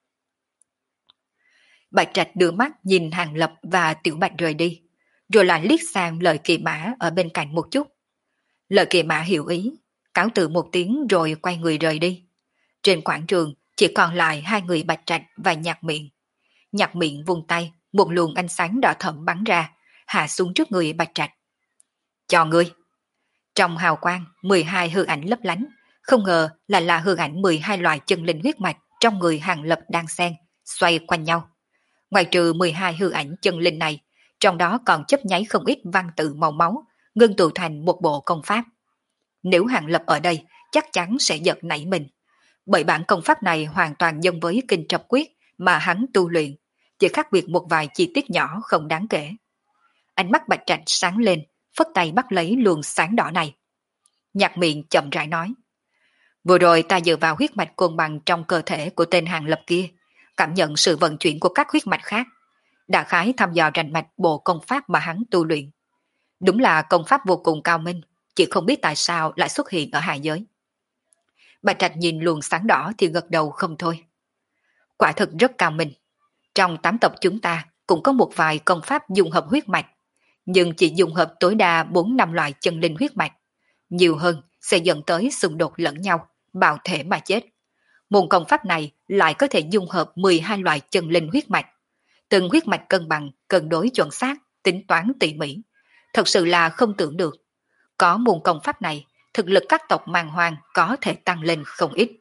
Bạch Trạch đưa mắt nhìn Hàng Lập và Tiểu Bạch rời đi, rồi lại liếc sang Lợi Kỳ Mã ở bên cạnh một chút. Lợi Kỳ Mã hiểu ý, cáo từ một tiếng rồi quay người rời đi. Trên quảng trường chỉ còn lại hai người Bạch Trạch và Nhạc Miệng. Nhạc Miệng vung tay, một luồng ánh sáng đỏ thẫm bắn ra, hạ xuống trước người Bạch Trạch. Cho ngươi. Trong hào quang, 12 hư ảnh lấp lánh, không ngờ là hư ảnh 12 loại chân linh huyết mạch trong người Hàng Lập đang xen, xoay quanh nhau. Ngoài trừ 12 hư ảnh chân linh này, trong đó còn chấp nháy không ít văn tự màu máu, ngưng tụ thành một bộ công pháp. Nếu Hàng Lập ở đây, chắc chắn sẽ giật nảy mình. Bởi bản công pháp này hoàn toàn giống với kinh trập quyết mà hắn tu luyện, chỉ khác biệt một vài chi tiết nhỏ không đáng kể. Ánh mắt Bạch Trạch sáng lên, phất tay bắt lấy luồng sáng đỏ này. Nhạc Miệng chậm rãi nói. Vừa rồi ta dựa vào huyết mạch cân bằng trong cơ thể của tên Hàng Lập kia, cảm nhận sự vận chuyển của các huyết mạch khác, đã khái thăm dò rành mạch bộ công pháp mà hắn tu luyện. Đúng là công pháp vô cùng cao minh, chỉ không biết tại sao lại xuất hiện ở hạ giới. Bạch Trạch nhìn luồng sáng đỏ thì gật đầu không thôi. Quả thực rất cao minh. Trong 8 tộc chúng ta cũng có một vài công pháp dung hợp huyết mạch, nhưng chỉ dung hợp tối đa 4-5 loại chân linh huyết mạch. Nhiều hơn sẽ dẫn tới xung đột lẫn nhau, bạo thể mà chết. Môn công pháp này lại có thể dung hợp 12 loại chân linh huyết mạch. Từng huyết mạch cân bằng, cân đối chuẩn xác, tính toán tỉ mỉ. Thật sự là không tưởng được. Có môn công pháp này, thực lực các tộc man hoang có thể tăng lên không ít.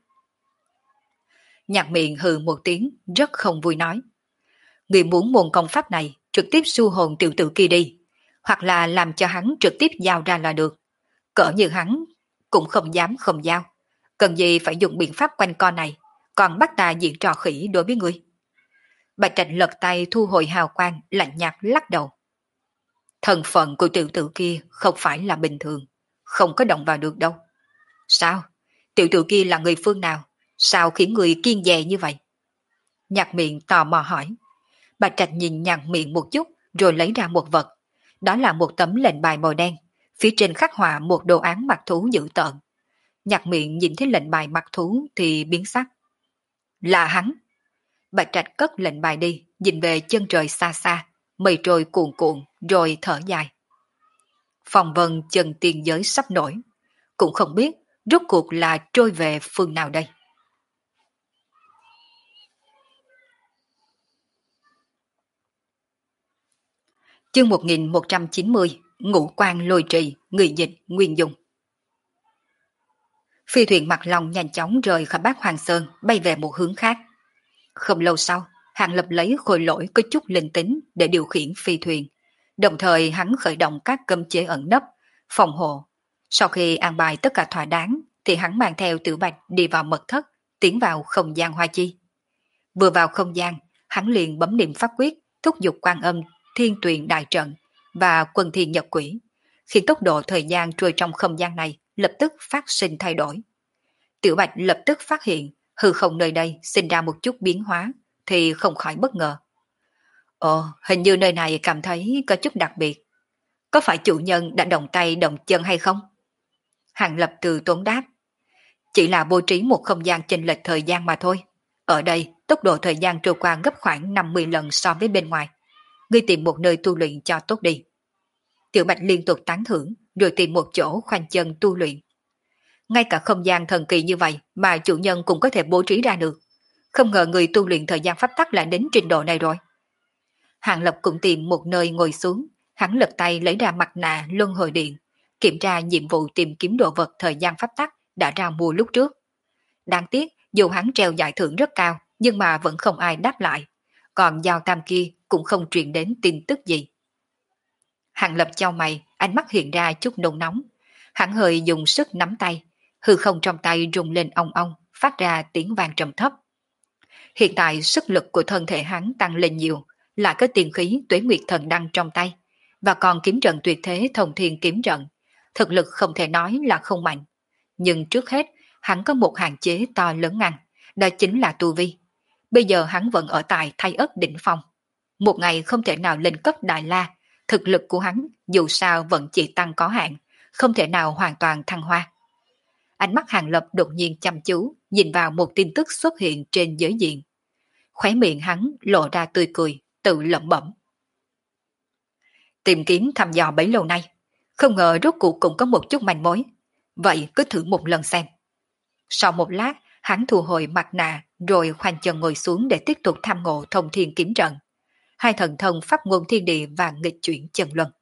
Nhạc Miệng hừ một tiếng, rất không vui nói. Người muốn môn công pháp này trực tiếp su hồn tiểu tử kia đi, hoặc là làm cho hắn trực tiếp giao ra là được. Cỡ như hắn cũng không dám không giao. Cần gì phải dùng biện pháp quanh co này, còn bắt ta diễn trò khỉ đối với ngươi. Bạch Trạch lật tay thu hồi hào quang, lạnh nhạt lắc đầu. Thân phận của tiểu tử kia không phải là bình thường, không có động vào được đâu. Sao? Tiểu tử kia là người phương nào? Sao khiến người kiêng dè như vậy? Nhạc Miện tò mò hỏi. Bạch Trạch nhìn Nhạc Miện một chút rồi lấy ra một vật. Đó là một tấm lệnh bài màu đen, phía trên khắc họa một đồ án mặt thú dữ tợn. Nhạc Miện nhìn thấy lệnh bài mặt thú thì biến sắc. Là hắn. Bạch Trạch cất lệnh bài đi, nhìn về chân trời xa xa, mây trôi cuồn cuộn rồi thở dài. Phong vân chân tiên giới sắp nổi, cũng không biết rốt cuộc là trôi về phương nào đây. Chương 1190, Ngũ Quan Lôi Trì, người dịch Nguyên Dung. Phi thuyền Mặt Long nhanh chóng rời khỏi Bát Hoàng Sơn, bay về một hướng khác. Không lâu sau, Hàng Lập lấy khôi lỗi có chút linh tính để điều khiển phi thuyền. Đồng thời hắn khởi động các cấm chế ẩn nấp, phòng hộ. Sau khi an bài tất cả thỏa đáng, thì hắn mang theo Tiểu Bạch đi vào mật thất, tiến vào không gian hoa chi. Vừa vào không gian, hắn liền bấm niệm pháp quyết, thúc giục Quan Âm, Thiên Tuyền đại trận và Quân Thiên Nhật Quỷ, khiến tốc độ thời gian trôi trong không gian này lập tức phát sinh thay đổi. Tiểu Bạch lập tức phát hiện hư không nơi đây sinh ra một chút biến hóa, thì không khỏi bất ngờ. Ồ, hình như nơi này cảm thấy có chút đặc biệt. Có phải chủ nhân đã động tay động chân hay không? Hàng Lập từ tốn đáp. Chỉ là bố trí một không gian chênh lệch thời gian mà thôi. Ở đây, tốc độ thời gian trôi qua gấp khoảng 50 lần so với bên ngoài. Ngươi tìm một nơi tu luyện cho tốt đi. Tiểu Bạch liên tục tán thưởng, rồi tìm một chỗ khoanh chân tu luyện. Ngay cả không gian thần kỳ như vậy mà chủ nhân cũng có thể bố trí ra được. Không ngờ người tu luyện thời gian pháp tắc lại đến trình độ này rồi. Hàng Lập cũng tìm một nơi ngồi xuống, hắn lật tay lấy ra mặt nạ luân hồi điện, kiểm tra nhiệm vụ tìm kiếm đồ vật thời gian pháp tắc đã ra mua lúc trước. Đáng tiếc, dù hắn treo giải thưởng rất cao, nhưng mà vẫn không ai đáp lại. Còn Giao Tam kia cũng không truyền đến tin tức gì. Hàng Lập chau mày, ánh mắt hiện ra chút nôn nóng. Hắn hơi dùng sức nắm tay, hư không trong tay rung lên ong ong, phát ra tiếng vang trầm thấp. Hiện tại sức lực của thân thể hắn tăng lên nhiều, lại có tiền khí Tuế Nguyệt Thần Đăng trong tay, và còn kiếm trận tuyệt thế Thông Thiên kiếm trận. Thực lực không thể nói là không mạnh. Nhưng trước hết, hắn có một hạn chế to lớn ngăn, đó chính là tu vi. Bây giờ hắn vẫn ở tại Thay Ất đỉnh phong. Một ngày không thể nào lên cấp Đại La, thực lực của hắn dù sao vẫn chỉ tăng có hạn, không thể nào hoàn toàn thăng hoa. Ánh mắt Hàng Lập đột nhiên chăm chú, nhìn vào một tin tức xuất hiện trên giới diện. Khóe miệng hắn lộ ra tươi cười, tự lẩm bẩm. Tìm kiếm thăm dò bấy lâu nay, không ngờ rốt cuộc cũng có một chút manh mối. Vậy cứ thử một lần xem. Sau một lát, hắn thu hồi mặt nạ, rồi khoanh chân ngồi xuống để tiếp tục tham ngộ Thông Thiên kiếm trận. Hai thần thông pháp ngôn thiên địa và nghịch chuyển chân luân.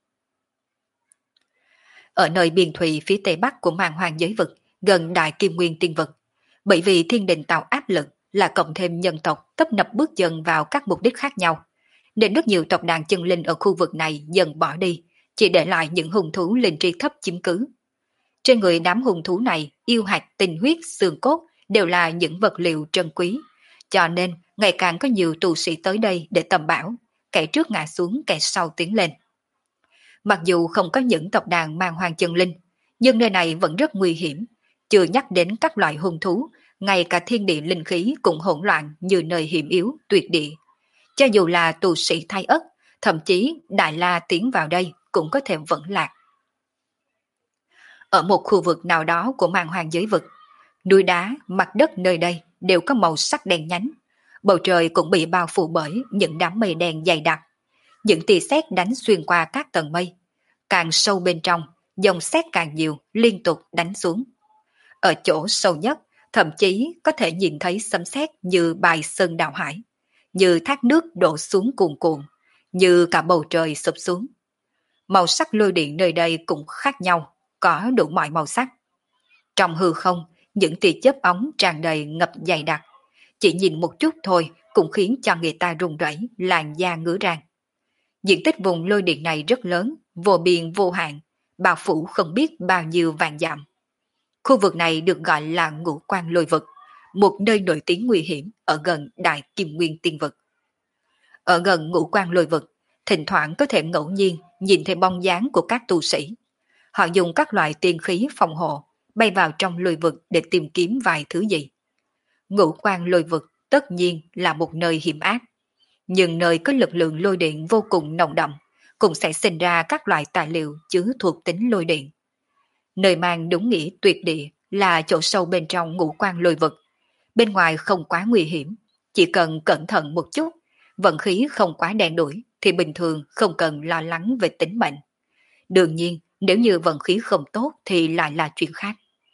Ở nơi biên thùy phía tây bắc của màn hoàng giới vực, gần Đại Kim Nguyên Tiên Vực, bởi vì thiên đình tạo áp lực là cộng thêm nhân tộc tấp nập bước dần vào các mục đích khác nhau, nên rất nhiều tộc đàn chân linh ở khu vực này dần bỏ đi, chỉ để lại những hung thú linh trí thấp chiếm cứ. Trên người đám hung thú này, yêu hạch, tinh huyết, xương cốt đều là những vật liệu trân quý, cho nên ngày càng có nhiều tu sĩ tới đây để tầm bảo, kẻ trước ngã xuống kẻ sau tiến lên. Mặc dù không có những tộc đàn mang hoàng chân linh, nhưng nơi này vẫn rất nguy hiểm, chưa nhắc đến các loại hung thú, ngay cả thiên địa linh khí cũng hỗn loạn như nơi hiểm yếu, tuyệt địa. Cho dù là tu sĩ Thay Ất, thậm chí Đại La tiến vào đây cũng có thể vẫn lạc. Ở một khu vực nào đó của màn hoàng giới vực, núi đá, mặt đất nơi đây đều có màu sắc đen nhánh, bầu trời cũng bị bao phủ bởi những đám mây đen dày đặc. Những tia sét đánh xuyên qua các tầng mây, càng sâu bên trong, dòng sét càng nhiều, liên tục đánh xuống. Ở chỗ sâu nhất, thậm chí có thể nhìn thấy sấm sét như bài sơn đào hải, như thác nước đổ xuống cuồn cuộn, như cả bầu trời sụp xuống. Màu sắc lôi điện nơi đây cũng khác nhau, có đủ mọi màu sắc. Trong hư không, những tia chớp ống tràn đầy ngập dày đặc, chỉ nhìn một chút thôi cũng khiến cho người ta run rẩy, làn da ngứa rang. Diện tích vùng lôi điện này rất lớn, vô biên vô hạn, bao phủ không biết bao nhiêu vạn dặm. Khu vực này được gọi là Ngũ Quan Lôi Vực, một nơi nổi tiếng nguy hiểm ở gần Đại Kim Nguyên Tiên Vực. Ở gần Ngũ Quan Lôi Vực, thỉnh thoảng có thể ngẫu nhiên nhìn thấy bóng dáng của các tu sĩ. Họ dùng các loại tiên khí phòng hộ, bay vào trong lôi vực để tìm kiếm vài thứ gì. Ngũ Quan Lôi Vực tất nhiên là một nơi hiểm ác. Nhưng nơi có lực lượng lôi điện vô cùng nồng đậm, cũng sẽ sinh ra các loại tài liệu chứa thuộc tính lôi điện. Nơi mang đúng nghĩa tuyệt địa là chỗ sâu bên trong ngũ quan lôi vực. Bên ngoài không quá nguy hiểm, chỉ cần cẩn thận một chút, vận khí không quá đen đủi thì bình thường không cần lo lắng về tính mệnh. Đương nhiên, nếu như vận khí không tốt thì lại là chuyện khác.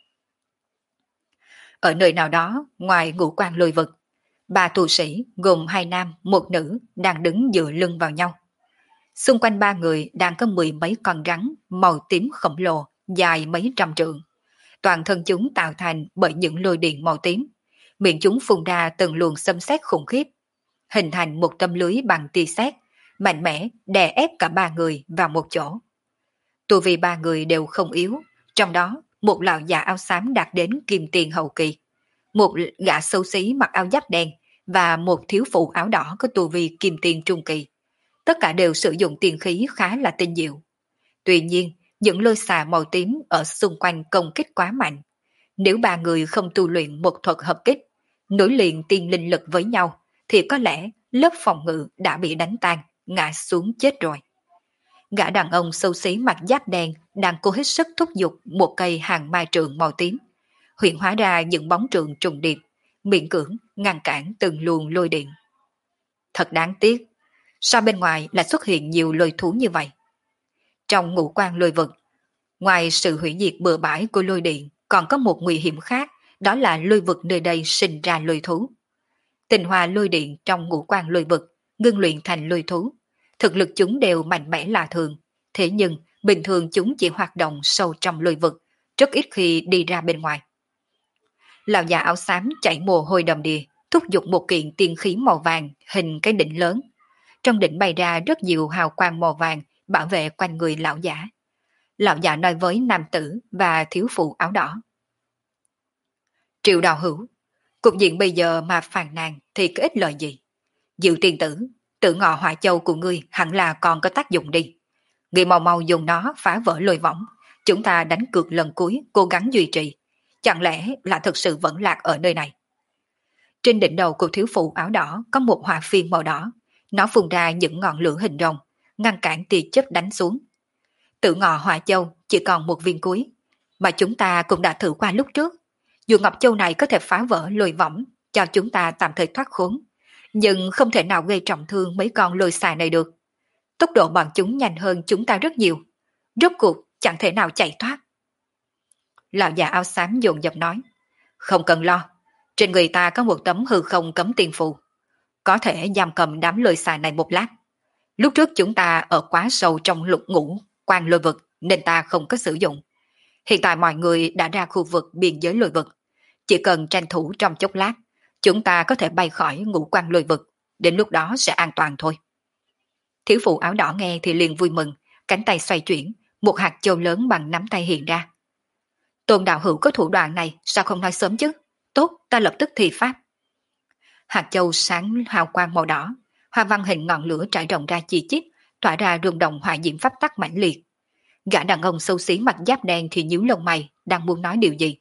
Ở nơi nào đó, ngoài ngũ quan lôi vực, ba tu sĩ gồm hai nam, một nữ đang đứng dựa lưng vào nhau. Xung quanh ba người đang có mười mấy con rắn màu tím khổng lồ, dài mấy trăm trượng. Toàn thân chúng tạo thành bởi những lôi điện màu tím. Miệng chúng phun ra từng luồng xâm xét khủng khiếp, hình thành một tấm lưới bằng tia sét, mạnh mẽ đè ép cả ba người vào một chỗ. Tu vi ba người đều không yếu, trong đó một lão già áo xám đạt đến kim tiền hậu kỳ, một gã xấu xí mặc áo giáp đen và một thiếu phụ áo đỏ có tu vi kim tiền trung kỳ. Tất cả đều sử dụng tiền khí khá là tinh diệu. Tuy nhiên, những lôi xà màu tím ở xung quanh công kích quá mạnh. Nếu ba người không tu luyện một thuật hợp kích, nối liền tiên linh lực với nhau, thì có lẽ lớp phòng ngự đã bị đánh tan, ngã xuống chết rồi. Gã đàn ông xấu xí mặt giáp đen đang cố hết sức thúc giục một cây hàng mai trượng màu tím, hiện hóa ra những bóng trượng trùng điệp, miễn cưỡng ngăn cản từng luồng lôi điện. Thật đáng tiếc, sao bên ngoài lại xuất hiện nhiều lôi thú như vậy? Trong ngũ quan lôi vực, ngoài sự hủy diệt bừa bãi của lôi điện, còn có một nguy hiểm khác, đó là lôi vực nơi đây sinh ra lôi thú. Tinh hoa lôi điện trong ngũ quan lôi vực, ngưng luyện thành lôi thú. Thực lực chúng đều mạnh mẽ lạ thường, thế nhưng bình thường chúng chỉ hoạt động sâu trong lôi vực, rất ít khi đi ra bên ngoài. Lão già áo xám chảy mồ hôi đầm đìa, thúc giục một kiện tiên khí màu vàng hình cái đỉnh lớn. Trong đỉnh bay ra rất nhiều hào quang màu vàng bảo vệ quanh người lão giả. Lão giả nói với nam tử và thiếu phụ áo đỏ: Triệu đạo hữu, cục diện bây giờ mà phàn nàn thì có ích lợi gì? Diệu tiền tử, tự ngọ hỏa châu của ngươi hẳn là còn có tác dụng đi. Ngươi mau mau dùng nó phá vỡ lôi võng, chúng ta đánh cược lần cuối cố gắng duy trì. Chẳng lẽ là thực sự vẫn lạc ở nơi này? Trên đỉnh đầu của thiếu phụ áo đỏ có một hỏa phiên màu đỏ, nó phun ra những ngọn lửa hình rồng, ngăn cản tia chớp đánh xuống. Tự ngọ hỏa châu chỉ còn một viên cuối, mà chúng ta cũng đã thử qua lúc trước. Dù ngọc châu này có thể phá vỡ lôi võng, cho chúng ta tạm thời thoát khốn, nhưng không thể nào gây trọng thương mấy con lôi xà này được. Tốc độ bọn chúng nhanh hơn chúng ta rất nhiều, rốt cuộc chẳng thể nào chạy thoát. Lão già áo xám dồn dập nói: Không cần lo, trên người ta có một tấm hư không cấm tiên phù, có thể giam cầm đám lôi xà này một lát. Lúc trước chúng ta ở quá sâu trong lục ngũ quan lôi vực nên ta không có sử dụng. Hiện tại mọi người đã ra khu vực biên giới lôi vực, chỉ cần tranh thủ trong chốc lát, chúng ta có thể bay khỏi ngũ quan lôi vực, đến lúc đó sẽ an toàn thôi. Thiếu phụ áo đỏ nghe thì liền vui mừng, cánh tay xoay chuyển, một hạt châu lớn bằng nắm tay hiện ra. Tôn đạo hữu có thủ đoạn này, sao không nói sớm chứ? Tốt, ta lập tức thi pháp. Hạt châu sáng hào quang màu đỏ, hoa văn hình ngọn lửa trải rộng ra chi chít, tỏa ra rung động hỏa diễm pháp tắc mãnh liệt. Gã đàn ông xấu xí mặt giáp đen thì nhíu lông mày, đang muốn nói điều gì.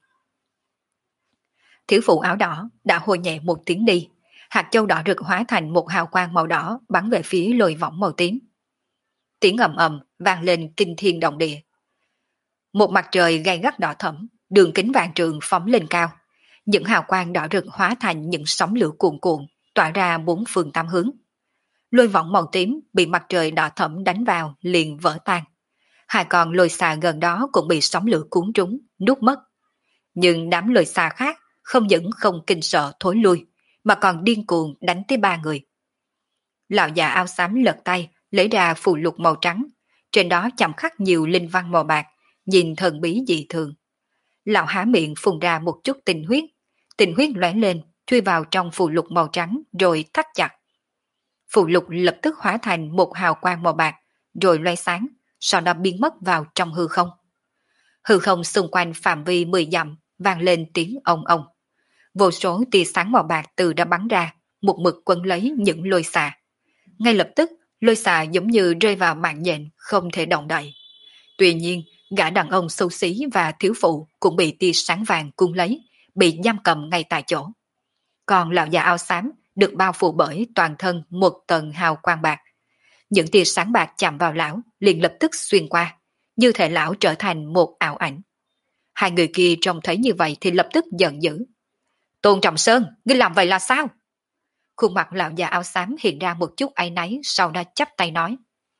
Thiếu phụ áo đỏ đã hô nhẹ một tiếng đi, hạt châu đỏ rực hóa thành một hào quang màu đỏ bắn về phía lôi võng màu tím. Tiếng ầm ầm vang lên kinh thiên động địa. Một mặt trời gay gắt đỏ thẫm, đường kính vạn trượng phóng lên cao. Những hào quang đỏ rực hóa thành những sóng lửa cuồn cuộn, tỏa ra bốn phương tám hướng. Lôi võng màu tím bị mặt trời đỏ thẫm đánh vào liền vỡ tan. Hai con lôi xà gần đó cũng bị sóng lửa cuốn trúng, nuốt mất. Nhưng đám lôi xà khác không những không kinh sợ thối lui, mà còn điên cuồng đánh tới ba người. Lão già áo xám lật tay, lấy ra phù lục màu trắng, trên đó chạm khắc nhiều linh văn màu bạc, nhìn thần bí dị thường. Lão há miệng phun ra một chút tình huyết lóe lên, chui vào trong phù lục màu trắng rồi thắt chặt. Phù lục lập tức hóa thành một hào quang màu bạc, rồi loe sáng, sau đó biến mất vào trong hư không. Hư không xung quanh phạm vi 10 dặm vang lên tiếng ong ong. Vô số tia sáng màu bạc từ đã bắn ra, một mực quấn lấy những lôi xà. Ngay lập tức, lôi xà giống như rơi vào mạng nhện, không thể động đậy. Tuy nhiên, gã đàn ông xấu xí và thiếu phụ cũng bị tia sáng vàng cuốn lấy, bị giam cầm ngay tại chỗ. còn lão già áo xám được bao phủ bởi toàn thân một tầng hào quang bạc. Những tia sáng bạc chạm vào lão liền lập tức xuyên qua, như thể lão trở thành một ảo ảnh. Hai người kia trông thấy như vậy thì lập tức giận dữ. Tôn Trọng Sơn, ngươi làm vậy là sao? Khuôn mặt lão già áo xám hiện ra một chút áy náy, sau đó chắp tay nói.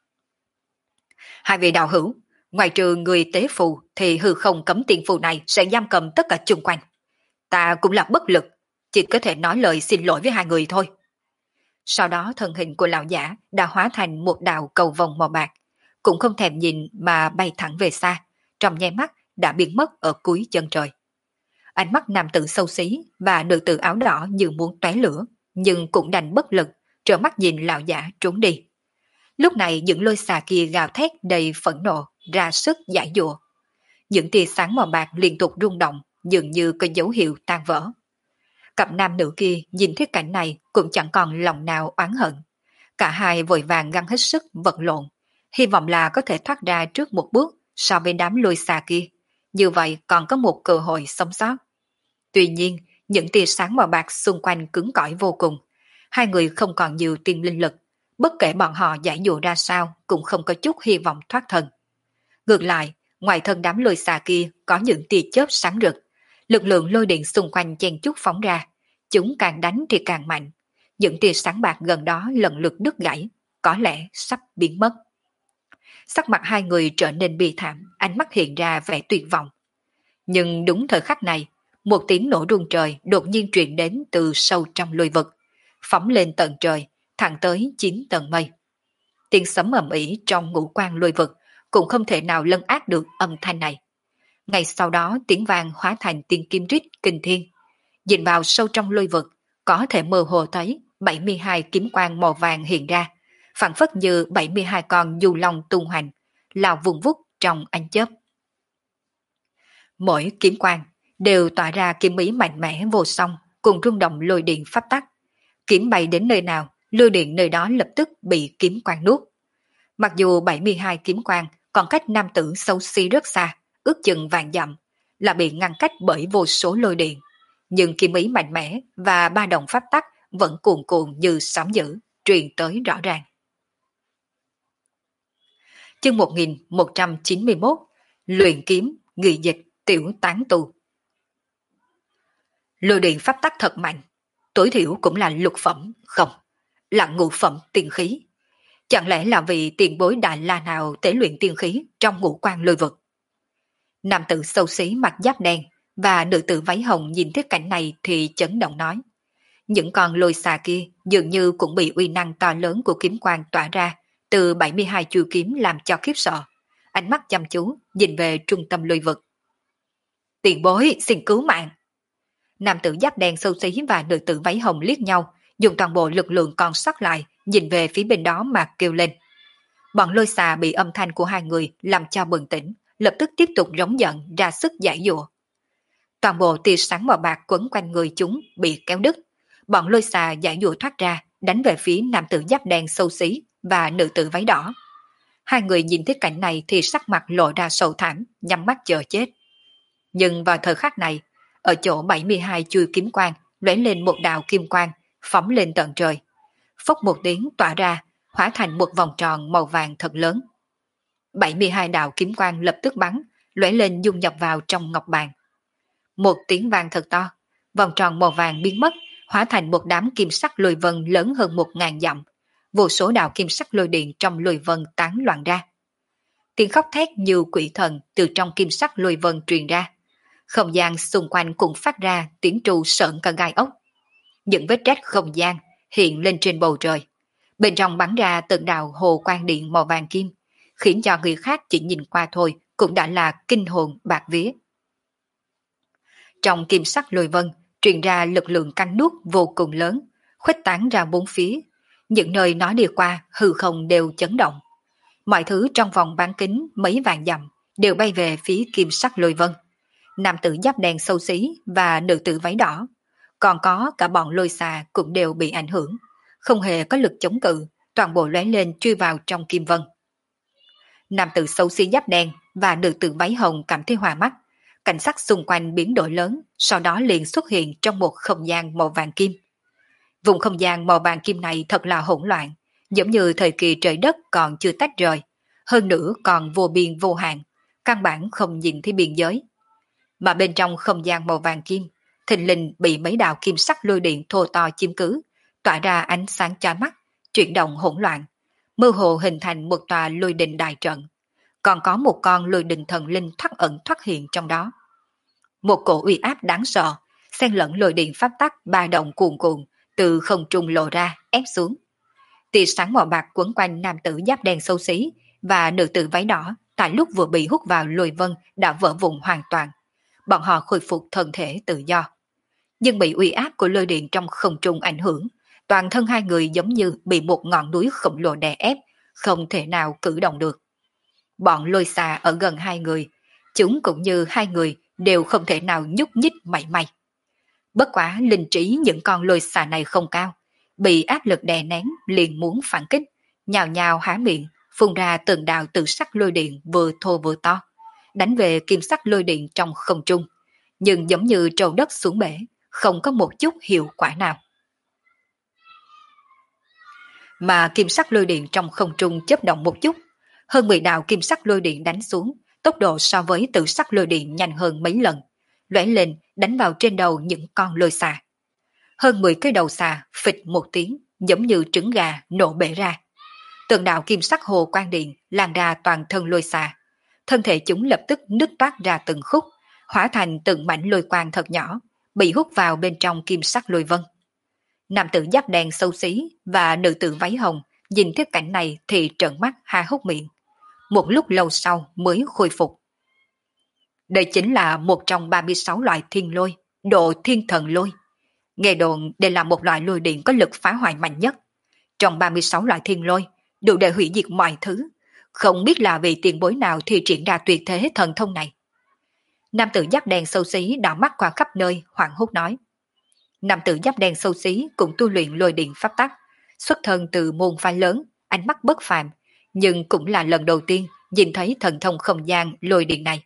Hai vị đạo hữu, ngoài trừ người tế phù thì hư không cấm tiên phù này sẽ giam cầm tất cả chung quanh. Ta cũng là bất lực, chỉ có thể nói lời xin lỗi với hai người thôi. Sau đó thân hình của lão giả đã hóa thành một đạo cầu vồng màu bạc, cũng không thèm nhìn mà bay thẳng về xa, trong nháy mắt đã biến mất ở cuối chân trời. Ánh mắt nam tử xấu xí và nữ tử áo đỏ như muốn tóe lửa, nhưng cũng đành bất lực, trợn mắt nhìn lão giả trốn đi. Lúc này những lôi xà kia gào thét đầy phẫn nộ, ra sức giải dụa. Những tia sáng màu bạc liên tục rung động, dường như có dấu hiệu tan vỡ. Cặp nam nữ kia nhìn thấy cảnh này cũng chẳng còn lòng nào oán hận. Cả hai vội vàng gắng hết sức vật lộn, hy vọng là có thể thoát ra trước một bước so với đám lôi xà kia. Như vậy còn có một cơ hội sống sót. Tuy nhiên, những tia sáng màu bạc xung quanh cứng cỏi vô cùng. Hai người không còn nhiều tiên linh lực. Bất kể bọn họ giải dụ ra sao cũng không có chút hy vọng thoát thân. Ngược lại, ngoài thân đám lôi xà kia có những tia chớp sáng rực. Lực lượng lôi điện xung quanh chen chúc phóng ra. Chúng càng đánh thì càng mạnh. Những tia sáng bạc gần đó lần lượt đứt gãy, có lẽ sắp biến mất. Sắc mặt hai người trở nên bi thảm, ánh mắt hiện ra vẻ tuyệt vọng. Nhưng đúng thời khắc này, một tiếng nổ rung trời đột nhiên truyền đến từ sâu trong lôi vực, phóng lên tận trời, thẳng tới 9 tầng mây. Tiếng sấm ầm ĩ trong ngũ quan lôi vực cũng không thể nào lấn át được âm thanh này. Ngay sau đó tiếng vang hóa thành tiếng kim rít kinh thiên. Nhìn vào sâu trong lôi vực, có thể mơ hồ thấy 72 kiếm quang màu vàng hiện ra, phảng phất như 72 con du long tung hoành, lao vùng vút trong ánh chớp. Mỗi kiếm quang đều tỏa ra kiếm ý mạnh mẽ vô song, cùng rung động lôi điện pháp tắc. Kiếm bay đến nơi nào, lôi điện nơi đó lập tức bị kiếm quang nuốt. Mặc dù 72 kiếm quang còn cách nam tử xấu xí rất xa, ước chừng vạn dặm, là bị ngăn cách bởi vô số lôi điện, nhưng kiếm ý mạnh mẽ và ba động pháp tắc vẫn cuồn cuộn như sóng dữ, truyền tới rõ ràng. Chương 1191, Luyện kiếm, nghị dịch, tiểu tán tu. Lôi điện pháp tắc thật mạnh, tối thiểu cũng là lục phẩm, không, là ngũ phẩm tiên khí. Chẳng lẽ là vì tiền bối Đại La nào tế luyện tiên khí trong ngũ quan lôi vực? Nam tử xấu xí mặt giáp đen và nữ tử váy hồng nhìn thấy cảnh này thì chấn động nói. Những con lôi xà kia dường như cũng bị uy năng to lớn của kiếm quang tỏa ra từ 72 chuôi kiếm làm cho khiếp sợ. Ánh mắt chăm chú nhìn về trung tâm lôi vực. Tiền bối xin cứu mạng. Nam tử giáp đen xấu xí và nữ tử váy hồng liếc nhau, dùng toàn bộ lực lượng còn sót lại nhìn về phía bên đó mà kêu lên. Bọn lôi xà bị âm thanh của hai người làm cho bừng tỉnh, lập tức tiếp tục rống giận ra sức giải dụa. Toàn bộ tia sáng màu bạc quấn quanh người chúng bị kéo đứt. Bọn lôi xà giải dụa thoát ra, đánh về phía nam tử giáp đen xấu xí và nữ tử váy đỏ. Hai người nhìn thấy cảnh này thì sắc mặt lộ ra sầu thảm, nhắm mắt chờ chết. Nhưng vào thời khắc này, ở chỗ 72 chuôi kiếm quang lóe lên một đạo kim quang, phóng lên tận trời. Phốc một tiếng tỏa ra, hóa thành một vòng tròn màu vàng thật lớn. 72 đạo kiếm quang lập tức bắn, lóe lên dung nhập vào trong ngọc bàn. Một tiếng vang thật to, vòng tròn màu vàng biến mất, hóa thành một đám kim sắc lôi vân lớn hơn 1000 dặm. Vô số đạo kim sắc lôi điện trong lôi vân tán loạn ra. Tiếng khóc thét như quỷ thần từ trong kim sắc lôi vân truyền ra. Không gian xung quanh cũng phát ra tiếng tru sợn cả gai ốc. Những vết rách không gian hiện lên trên bầu trời. Bên trong bắn ra từng đạo hồ quang điện màu vàng kim, khiến cho người khác chỉ nhìn qua thôi cũng đã là kinh hồn bạc vía. Trong kim sắc lôi vân truyền ra lực lượng cắn nuốt vô cùng lớn, khuếch tán ra bốn phía. Những nơi nó đi qua hư không đều chấn động. Mọi thứ trong vòng bán kính mấy vạn dặm đều bay về phía kim sắc lôi vân. Nam tử giáp đen xấu xí và nữ tử váy đỏ, còn có cả bọn lôi xà cũng đều bị ảnh hưởng, không hề có lực chống cự, toàn bộ lóe lên truy vào trong kim vân. Nam tử xấu xí giáp đen và nữ tử váy hồng cảm thấy hoa mắt, cảnh sắc xung quanh biến đổi lớn, sau đó liền xuất hiện trong một không gian màu vàng kim. Vùng không gian màu vàng kim này thật là hỗn loạn, giống như thời kỳ trời đất còn chưa tách rời, hơn nữa còn vô biên vô hạn, căn bản không nhìn thấy biên giới. Mà bên trong không gian màu vàng kim, thình lình bị mấy đạo kim sắc lôi điện thô to chiếm cứ, tỏa ra ánh sáng chói mắt, chuyển động hỗn loạn, mơ hồ hình thành một tòa lôi đình đại trận. Còn có một con lôi đình thần linh thoát ẩn thoát hiện trong đó. Một cổ uy áp đáng sợ, xen lẫn lôi điện pháp tắc ba động cuồn cuộn, từ không trung lộ ra, ép xuống. Tia sáng màu bạc quấn quanh nam tử giáp đen xấu xí và nữ tử váy đỏ, tại lúc vừa bị hút vào lôi vân đã vỡ vụn hoàn toàn. Bọn họ khôi phục thân thể tự do. Nhưng bị uy áp của lôi điện trong không trung ảnh hưởng, toàn thân hai người giống như bị một ngọn núi khổng lồ đè ép, không thể nào cử động được. Bọn lôi xà ở gần hai người, chúng cũng như hai người đều không thể nào nhúc nhích mảy may. Bất quá linh trí những con lôi xà này không cao, bị áp lực đè nén liền muốn phản kích, nhào nhào há miệng, phun ra từng đạo tự sắc lôi điện vừa thô vừa to, đánh về kim sắc lôi điện trong không trung, nhưng giống như trâu đất xuống bể, không có một chút hiệu quả nào. Mà kim sắc lôi điện trong không trung chớp động một chút, hơn 10 đạo kim sắc lôi điện đánh xuống, tốc độ so với tự sắc lôi điện nhanh hơn mấy lần, lóe lên đánh vào trên đầu những con lôi xà. Hơn 10 cái đầu xà phịch một tiếng, giống như trứng gà nổ bể ra. Từng đạo kim sắc hồ quang điện lan ra toàn thân lôi xà, thân thể chúng lập tức nứt toát ra từng khúc, hóa thành từng mảnh lôi quang thật nhỏ, bị hút vào bên trong kim sắc lôi vân. Nam tử giáp đen xấu xí và nữ tử váy hồng nhìn thấy cảnh này thì trợn mắt há hốc miệng. Một lúc lâu sau mới khôi phục. Đây chính là một trong 36 loại thiên lôi, độ thiên thần lôi. Nghe đồn đây là một loại lôi điện có lực phá hoại mạnh nhất. Trong 36 loại thiên lôi, đủ để hủy diệt mọi thứ. Không biết là vì tiền bối nào thì triển ra tuyệt thế thần thông này. Nam tử giáp đen xấu xí đảo mắt qua khắp nơi, hoảng hốt nói. Nam tử giáp đen xấu xí cũng tu luyện lôi điện pháp tắc, xuất thân từ môn phái lớn, ánh mắt bất phàm, nhưng cũng là lần đầu tiên nhìn thấy thần thông không gian lôi điện này.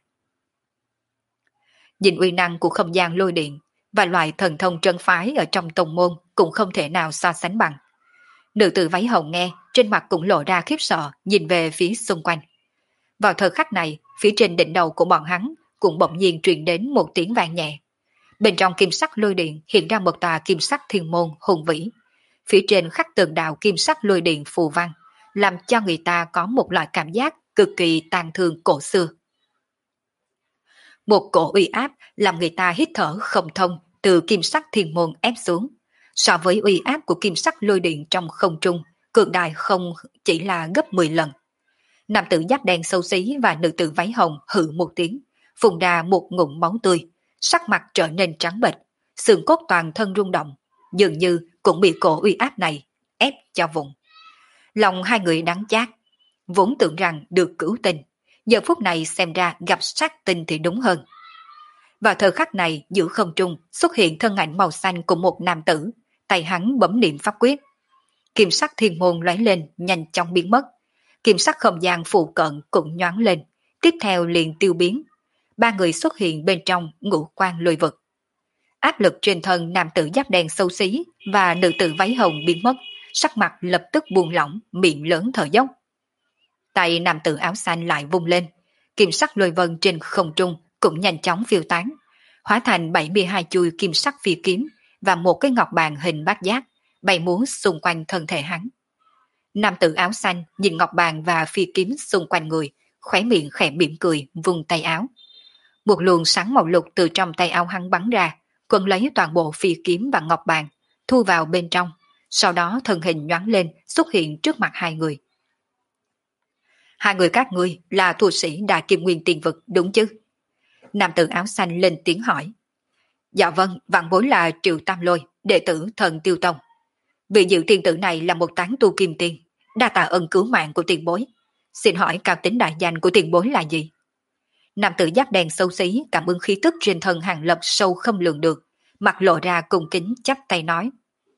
Nhìn uy năng của không gian lôi điện và loại thần thông trấn phái ở trong tông môn cũng không thể nào so sánh bằng. Nữ tử váy hồng nghe, trên mặt cũng lộ ra khiếp sợ, nhìn về phía xung quanh. Vào thời khắc này, phía trên đỉnh đầu của bọn hắn cũng bỗng nhiên truyền đến một tiếng vang nhẹ. Bên trong kim sắc lôi điện hiện ra một tòa kim sắc thiên môn hùng vĩ. Phía trên khắc từng đạo kim sắc lôi điện phù văn, làm cho người ta có một loại cảm giác cực kỳ tàn thương cổ xưa. Một cổ uy áp làm người ta hít thở không thông từ kim sắc thiên môn ép xuống. So với uy áp của kim sắc lôi điện trong không trung, cường đại không chỉ là gấp 10 lần. Nam tử giáp đen xấu xí và nữ tử váy hồng hự một tiếng, phun ra một ngụm máu tươi, sắc mặt trở nên trắng bệch, xương cốt toàn thân rung động, dường như cũng bị cổ uy áp này ép cho vùng. Lòng hai người đắng chát, vốn tưởng rằng được cứu tình, giờ phút này xem ra gặp sát tinh thì đúng hơn. Vào thời khắc này giữa không trung xuất hiện thân ảnh màu xanh của một nam tử, tay hắn bấm niệm pháp quyết. Kim sắc thiên môn lóe lên nhanh chóng biến mất, kim sắc không gian phụ cận cũng nhoáng lên, tiếp theo liền tiêu biến. Ba người xuất hiện bên trong ngũ quan lôi vực. Áp lực trên thân nam tử giáp đen xấu xí và nữ tử váy hồng biến mất, sắc mặt lập tức buông lỏng, miệng lớn thở dốc. Tay nam tử áo xanh lại vung lên, kim sắc lôi vân trên không trung cũng nhanh chóng phiêu tán, hóa thành 72 chuôi kim sắc phi kiếm và một cái ngọc bàn hình bát giác bay múa xung quanh thân thể hắn. Nam tử áo xanh nhìn ngọc bàn và phi kiếm xung quanh người, khóe miệng khẽ mỉm cười, vung tay áo. Một luồng sáng màu lục từ trong tay áo hắn bắn ra, quấn lấy toàn bộ phi kiếm và ngọc bàn, thu vào bên trong, sau đó thân hình nhoáng lên xuất hiện trước mặt hai người. Hai người các ngươi là tu sĩ Đại Kim Nguyên Tiền Vực đúng chứ? Nam tử áo xanh lên tiếng hỏi. Dạ vâng, vạn bối là Triệu Tam Lôi, đệ tử Thần Tiêu Tông. Vị diệu tiên tử này là một tán tu kim tiên, đa tạ ân cứu mạng của tiền bối. Xin hỏi cao tính đại danh của tiền bối là gì? Nam tử giáp đen xấu xí cảm ứng khí tức trên thân Hàng Lập sâu không lường được, mặt lộ ra cung kính chắp tay nói.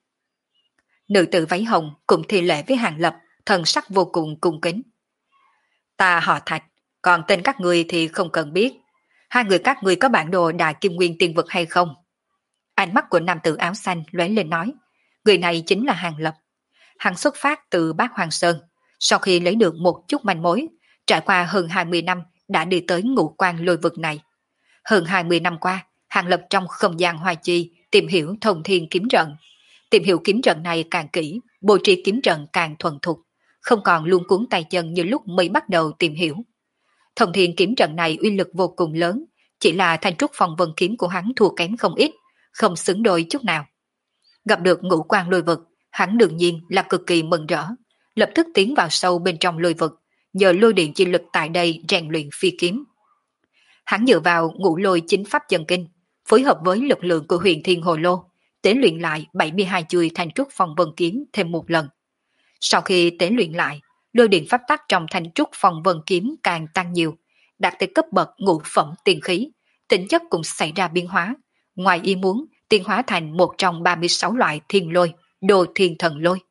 Nữ tử váy hồng cũng thi lễ với Hàng Lập, thần sắc vô cùng cung kính. Ta họ Thạch, còn tên các ngươi thì không cần biết. Hai người các ngươi có bản đồ Đại Kim Nguyên Tiên Vực hay không? Ánh mắt của nam tử áo xanh lóe lên nói. Người này chính là Hàng Lập. Hắn xuất phát từ Bát Hoàng Sơn. Sau khi lấy được một chút manh mối, trải qua hơn 20 năm đã đi tới ngũ quan lôi vực này. Hơn 20 năm qua, Hàng Lập trong không gian hoài chi tìm hiểu thông thiên kiếm trận. Tìm hiểu kiếm trận này càng kỹ, bố trí kiếm trận càng thuần thục, không còn luôn cuốn tay chân như lúc mới bắt đầu tìm hiểu. Thông thiên kiếm trận này uy lực vô cùng lớn, chỉ là thanh trúc phong vân kiếm của hắn thua kém không ít, không xứng đôi chút nào. Gặp được ngũ quan lôi vực, hắn đương nhiên là cực kỳ mừng rỡ, lập tức tiến vào sâu bên trong lôi vực, nhờ lôi điện chi lực tại đây rèn luyện phi kiếm. Hắn dựa vào ngũ lôi chính pháp chân kinh, phối hợp với lực lượng của huyền thiên hồ lô, tế luyện lại 72 chuôi thanh trúc phong vân kiếm thêm một lần. Sau khi tế luyện lại, lôi điện pháp tắc trong thanh trúc phong vân kiếm càng tăng nhiều, đạt tới cấp bậc ngũ phẩm tiên khí, tính chất cũng xảy ra biến hóa. Ngoài ý muốn, tiến hóa thành một trong 36 loại thiên lôi, đồ thiên thần lôi.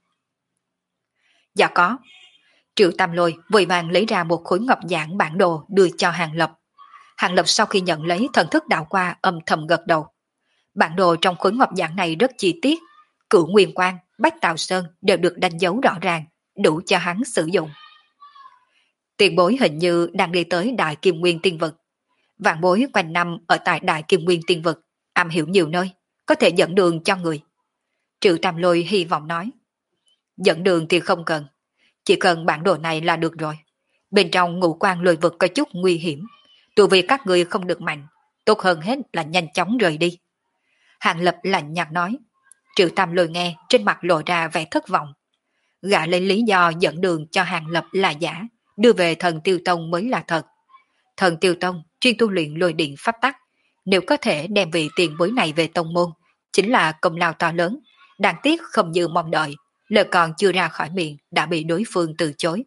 Dạ có. Triệu Tam Lôi vội vàng lấy ra một khối ngọc giản bản đồ đưa cho Hàng Lập. Hàng Lập sau khi nhận lấy thần thức đạo qua âm thầm gật đầu. Bản đồ trong khối ngọc giản này rất chi tiết, Cửu Nguyên Quang, Bách Tào Sơn đều được đánh dấu rõ ràng, đủ cho hắn sử dụng. Tiền bối hình như đang đi tới Đại Kim Nguyên Tiên Vực. Vạn bối quanh năm ở tại Đại Kim Nguyên Tiên Vực, am hiểu nhiều nơi, có thể dẫn đường cho người. Triệu Tam Lôi hy vọng nói. Dẫn đường thì không cần, chỉ cần bản đồ này là được rồi. Bên trong ngũ quan lôi vực có chút nguy hiểm, tu vì các người không được mạnh, tốt hơn hết là nhanh chóng rời đi. Hàng Lập lạnh nhạt nói. Triệu Tam Lôi nghe trên mặt lộ ra vẻ thất vọng. Gã lấy lý do dẫn đường cho Hàng Lập là giả, đưa về Thần Tiêu Tông mới là thật. Thần Tiêu Tông chuyên tu luyện lôi điện pháp tắc, nếu có thể đem vị tiền bối này về tông môn, chính là công lao to lớn. Đáng tiếc không như mong đợi, lời còn chưa ra khỏi miệng đã bị đối phương từ chối.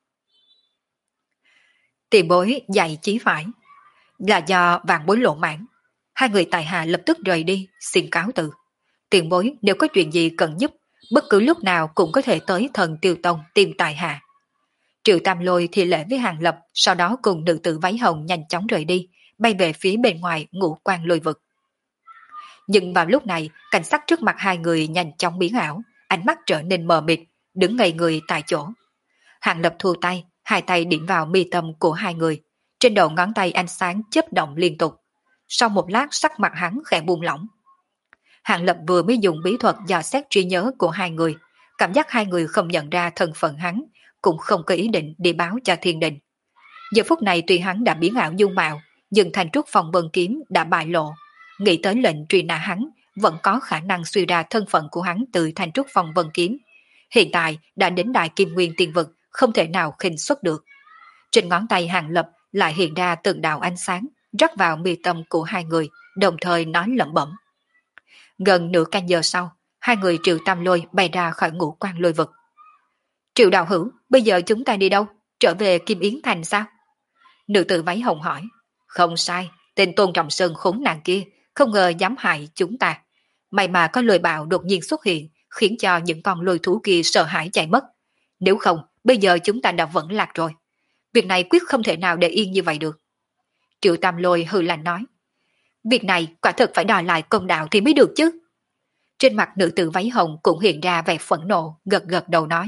Tiền bối dạy chí phải, là do vạn bối lộ mãn. Hai người tài hạ lập tức rời đi, xin cáo từ. Tiền bối nếu có chuyện gì cần giúp, bất cứ lúc nào cũng có thể tới Thần Tiêu Tông tìm tài hạ. Triệu Tam Lôi thì lễ với Hàng Lập, sau đó cùng nữ tử váy hồng nhanh chóng rời đi, bay về phía bên ngoài ngũ quan lôi vực. Nhưng vào lúc này, cảnh sắc trước mặt hai người nhanh chóng biến ảo, ánh mắt trở nên mờ mịt, đứng ngây người tại chỗ. Hàng Lập thu tay, hai tay điểm vào mi tâm của hai người, trên đầu ngón tay ánh sáng chớp động liên tục. Sau một lát sắc mặt hắn khẽ buông lỏng. Hàng Lập vừa mới dùng bí thuật dò xét trí nhớ của hai người, cảm giác hai người không nhận ra thân phận hắn, cũng không có ý định đi báo cho thiên đình. Giờ phút này tuy hắn đã biến ảo dung mạo, nhưng thanh trúc phong vân kiếm đã bại lộ. Nghĩ tới lệnh truy nã hắn, vẫn có khả năng suy ra thân phận của hắn từ thanh trúc phong vân kiếm. Hiện tại đã đến Đại Kim Nguyên Tiên Vực, không thể nào khinh xuất được. Trên ngón tay Hàng Lập lại hiện ra từng đạo ánh sáng, rắc vào mi tâm của hai người, đồng thời nói lẩm bẩm. Gần nửa canh giờ sau, hai người Triệu Tam Lôi bay ra khỏi ngũ quan lôi vực. Triệu đạo hữu, bây giờ chúng ta đi đâu? Trở về Kim Yến Thành sao? Nữ tử váy hồng hỏi. Không sai, tên Tôn Trọng Sơn khốn nạn kia, không ngờ dám hại chúng ta. May mà có lôi bạo đột nhiên xuất hiện, khiến cho những con lôi thú kia sợ hãi chạy mất. Nếu không, bây giờ chúng ta đã vẫn lạc rồi. Việc này quyết không thể nào để yên như vậy được. Triệu Tam Lôi hừ lạnh nói. Việc này quả thực phải đòi lại công đạo thì mới được chứ. Trên mặt nữ tử váy hồng cũng hiện ra vẻ phẫn nộ, gật gật đầu nói.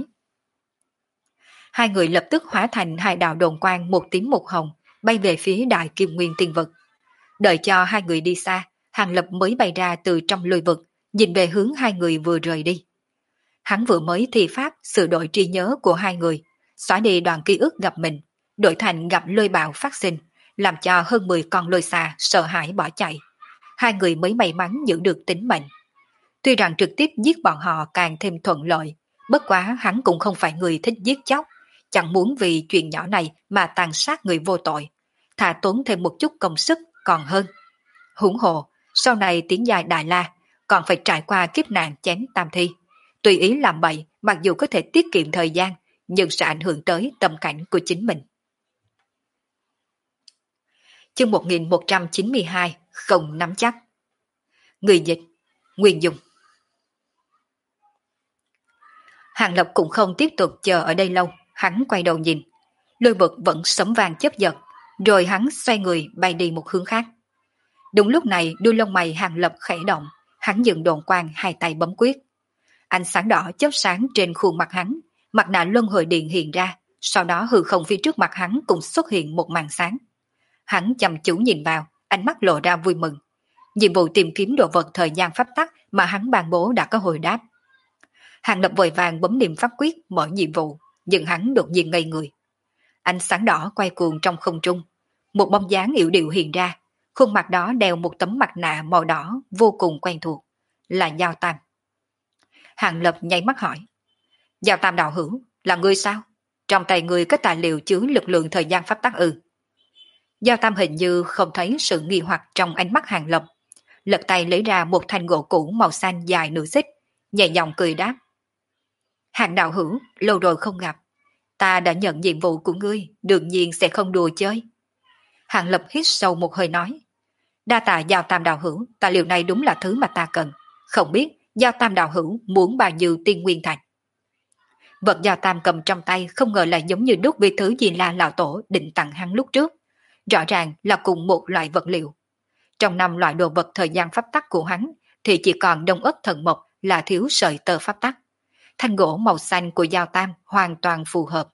Hai người lập tức hóa thành hai đạo đồn quang một tím một hồng, bay về phía Đại Kim Nguyên Tiên Vực. Đợi cho hai người đi xa, Hàng Lập mới bay ra từ trong lôi vực, nhìn về hướng hai người vừa rời đi. Hắn vừa mới thi pháp sửa đổi trí nhớ của hai người, xóa đi đoạn ký ức gặp mình, đổi thành gặp lôi bạo phát sinh, làm cho hơn 10 con lôi xà sợ hãi bỏ chạy. Hai người mới may mắn giữ được tính mệnh. Tuy rằng trực tiếp giết bọn họ càng thêm thuận lợi, bất quá hắn cũng không phải người thích giết chóc, chẳng muốn vì chuyện nhỏ này mà tàn sát người vô tội, thà tốn thêm một chút công sức còn hơn. Huống hồ, sau này tiến dài Đại La, còn phải trải qua kiếp nạn chém tam thi. Tùy ý làm bậy, mặc dù có thể tiết kiệm thời gian, nhưng sẽ ảnh hưởng tới tâm cảnh của chính mình. Chương 1192, không nắm chắc. Người dịch, Nguyên Dung. Hàng Lập cũng không tiếp tục chờ ở đây lâu, hắn quay đầu nhìn. Lôi vực vẫn sấm vàng chớp giật, rồi hắn xoay người bay đi một hướng khác. Đúng lúc này đuôi lông mày Hàng Lập khẽ động, hắn dừng đồn quang, hai tay bấm quyết. Ánh sáng đỏ chớp sáng trên khuôn mặt hắn, mặt nạ luân hồi điện hiện ra, sau đó hư không phía trước mặt hắn cũng xuất hiện một màn sáng. Hắn chăm chú nhìn vào, ánh mắt lộ ra vui mừng. Nhiệm vụ tìm kiếm đồ vật thời gian pháp tắc mà hắn ban bố đã có hồi đáp. Hàng Lập vội vàng bấm niệm pháp quyết mở nhiệm vụ, nhưng hắn đột nhiên ngây người. Ánh sáng đỏ quay cuồng trong không trung, một bóng dáng yểu điệu hiện ra, khuôn mặt đó đeo một tấm mặt nạ màu đỏ vô cùng quen thuộc, là Giao Tam. Hàng Lập nháy mắt hỏi, Giao Tam đạo hữu, là ngươi sao? Trong tay ngươi có tài liệu chứa lực lượng thời gian pháp tắc ư? Giao Tam hình như không thấy sự nghi hoặc trong ánh mắt Hàng Lập, lật tay lấy ra một thanh gỗ cũ màu xanh dài nửa xích, nhẹ giọng cười đáp. Hàng đạo hữu, lâu rồi không gặp, ta đã nhận nhiệm vụ của ngươi, đương nhiên sẽ không đùa chơi. Hàng Lập hít sâu một hơi nói, đa tạ Giao Tam đạo hữu, tài liệu này đúng là thứ mà ta cần, không biết Giao Tam đạo hữu muốn bao nhiêu tiên nguyên thạch. Vật Giao Tam cầm trong tay không ngờ là giống như đúc với thứ gì là lão tổ định tặng hắn lúc trước, rõ ràng là cùng một loại vật liệu. Trong 5 loại đồ vật thời gian pháp tắc của hắn thì chỉ còn đông ất thần mộc là thiếu sợi tơ pháp tắc. Thanh gỗ màu xanh của Giao Tam hoàn toàn phù hợp.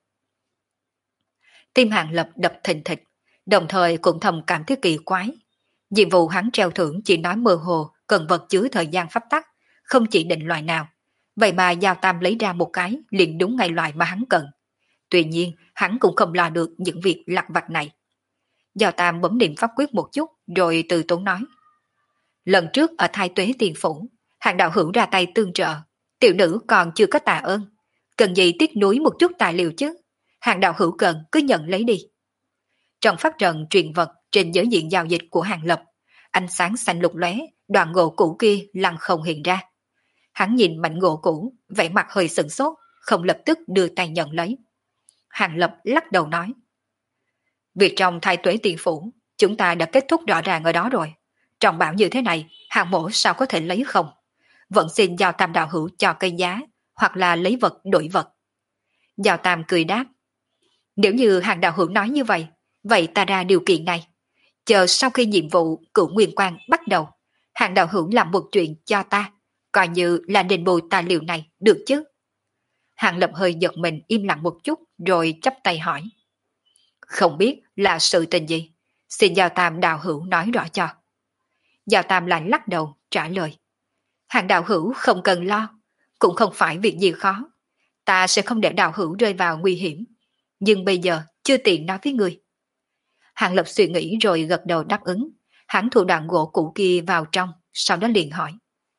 Tim Hàng Lập đập thình thịch, đồng thời cũng thầm cảm thấy kỳ quái. Nhiệm vụ hắn treo thưởng chỉ nói mơ hồ cần vật chứa thời gian pháp tắc, không chỉ định loại nào. Vậy mà Giao Tam lấy ra một cái liền đúng ngay loại mà hắn cần. Tuy nhiên hắn cũng không lo được những việc lặt vặt này. Giao Tam bấm niệm pháp quyết một chút rồi từ tốn nói. Lần trước ở Thái Tuế Tiền Phủ, Hàng đạo hữu ra tay tương trợ, tiểu nữ còn chưa có tạ ơn. Cần gì tiếc nuối một chút tài liệu chứ? Hàng đạo hữu cần cứ nhận lấy đi. Trong pháp trận truyền vật trên giới diện giao dịch của Hàng Lập, ánh sáng xanh lục lóe, đoạn gỗ cũ kia lăng không hiện ra. Hắn nhìn mảnh gỗ cũ, vẻ mặt hơi sửng sốt, không lập tức đưa tay nhận lấy. Hàng Lập lắc đầu nói. Việc trong Thái Tuế Tiền Phủ, chúng ta đã kết thúc rõ ràng ở đó rồi. Trọng bảo như thế này, Hàng mổ sao có thể lấy không? Vẫn xin Giao Tam đạo hữu cho cây giá, hoặc là lấy vật đổi vật. Giao Tam cười đáp. Nếu như Hàng đạo hữu nói như vậy, vậy ta ra điều kiện này. Chờ sau khi nhiệm vụ Cửu Nguyên Quang bắt đầu, Hàng đạo hữu làm một chuyện cho ta, coi như là đền bù tài liệu này, được chứ? Hàng Lập hơi giật mình im lặng một chút rồi chắp tay hỏi. Không biết là sự tình gì? Xin Giao Tam đạo hữu nói rõ cho. Giao Tam lại lắc đầu trả lời. Hàng đạo hữu không cần lo, cũng không phải việc gì khó. Ta sẽ không để đạo hữu rơi vào nguy hiểm. Nhưng bây giờ chưa tiện nói với người. Hàng Lập suy nghĩ rồi gật đầu đáp ứng. Hắn thu đoạn gỗ cũ kia vào trong, sau đó liền hỏi.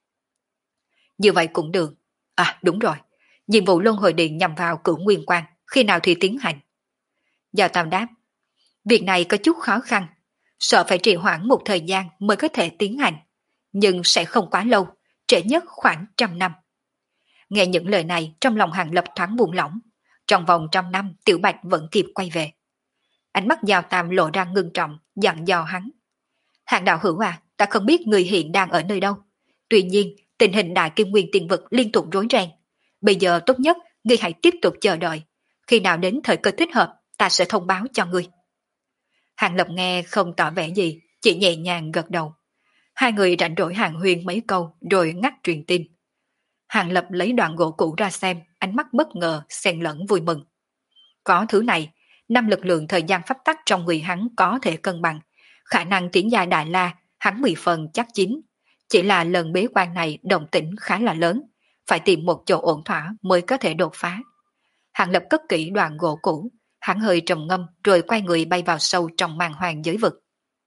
Như vậy cũng được. À đúng rồi, nhiệm vụ luân hồi điện nhằm vào Cửu Nguyên Quang, khi nào thì tiến hành? Giao Tam đáp. Việc này có chút khó khăn, sợ phải trì hoãn một thời gian mới có thể tiến hành, nhưng sẽ không quá lâu, trễ nhất khoảng 100 năm. Nghe những lời này trong lòng Hàng Lập thoáng buông lỏng, trong vòng 100 năm Tiểu Bạch vẫn kịp quay về. Ánh mắt Giao Tam lộ ra ngưng trọng, dặn dò hắn. Hàng đạo hữu à, ta không biết người hiện đang ở nơi đâu. Tuy nhiên, tình hình Đại Kim Nguyên Tiên Vực liên tục rối ren. Bây giờ tốt nhất, ngươi hãy tiếp tục chờ đợi. Khi nào đến thời cơ thích hợp, ta sẽ thông báo cho ngươi. Hàng Lập nghe không tỏ vẻ gì, chỉ nhẹ nhàng gật đầu. Hai người rảnh rỗi hàng huyên mấy câu rồi ngắt truyền tin. Hàng Lập lấy đoạn gỗ cũ ra xem, ánh mắt bất ngờ, xen lẫn vui mừng. Có thứ này, 5 lực lượng thời gian pháp tắc trong người hắn có thể cân bằng. Khả năng tiến giai Đại La, hắn 10 phần chắc chín. Chỉ là lần bế quan này động tĩnh khá là lớn, phải tìm một chỗ ổn thỏa mới có thể đột phá. Hàng Lập cất kỹ đoạn gỗ cũ, hắn hơi trầm ngâm rồi quay người bay vào sâu trong màn hoàng giới vực.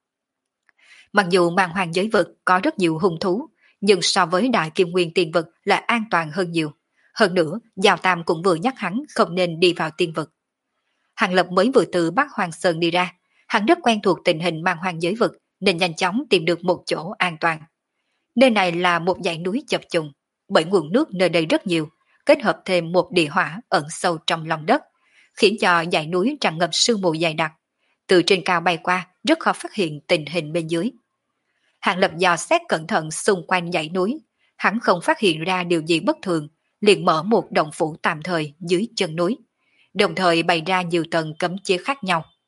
Mặc dù màn hoàng giới vực có rất nhiều hung thú, nhưng so với Đại Kim Nguyên Tiên Vực là an toàn hơn nhiều. Hơn nữa, Giao Tam cũng vừa nhắc hắn không nên đi vào tiên vực. Hàng Lập mới vừa từ Bắc Hoàng Sơn đi ra, hắn rất quen thuộc tình hình màn hoàng giới vực nên nhanh chóng tìm được một chỗ an toàn. Nơi này là một dãy núi chập trùng, bởi nguồn nước nơi đây rất nhiều, kết hợp thêm một địa hỏa ẩn sâu trong lòng đất, khiến cho dãy núi tràn ngập sương mù dày đặc. Từ trên cao bay qua, rất khó phát hiện tình hình bên dưới. Hàng Lập dò xét cẩn thận xung quanh dãy núi, hắn không phát hiện ra điều gì bất thường, liền mở một động phủ tạm thời dưới chân núi, đồng thời bày ra nhiều tầng cấm chế khác nhau.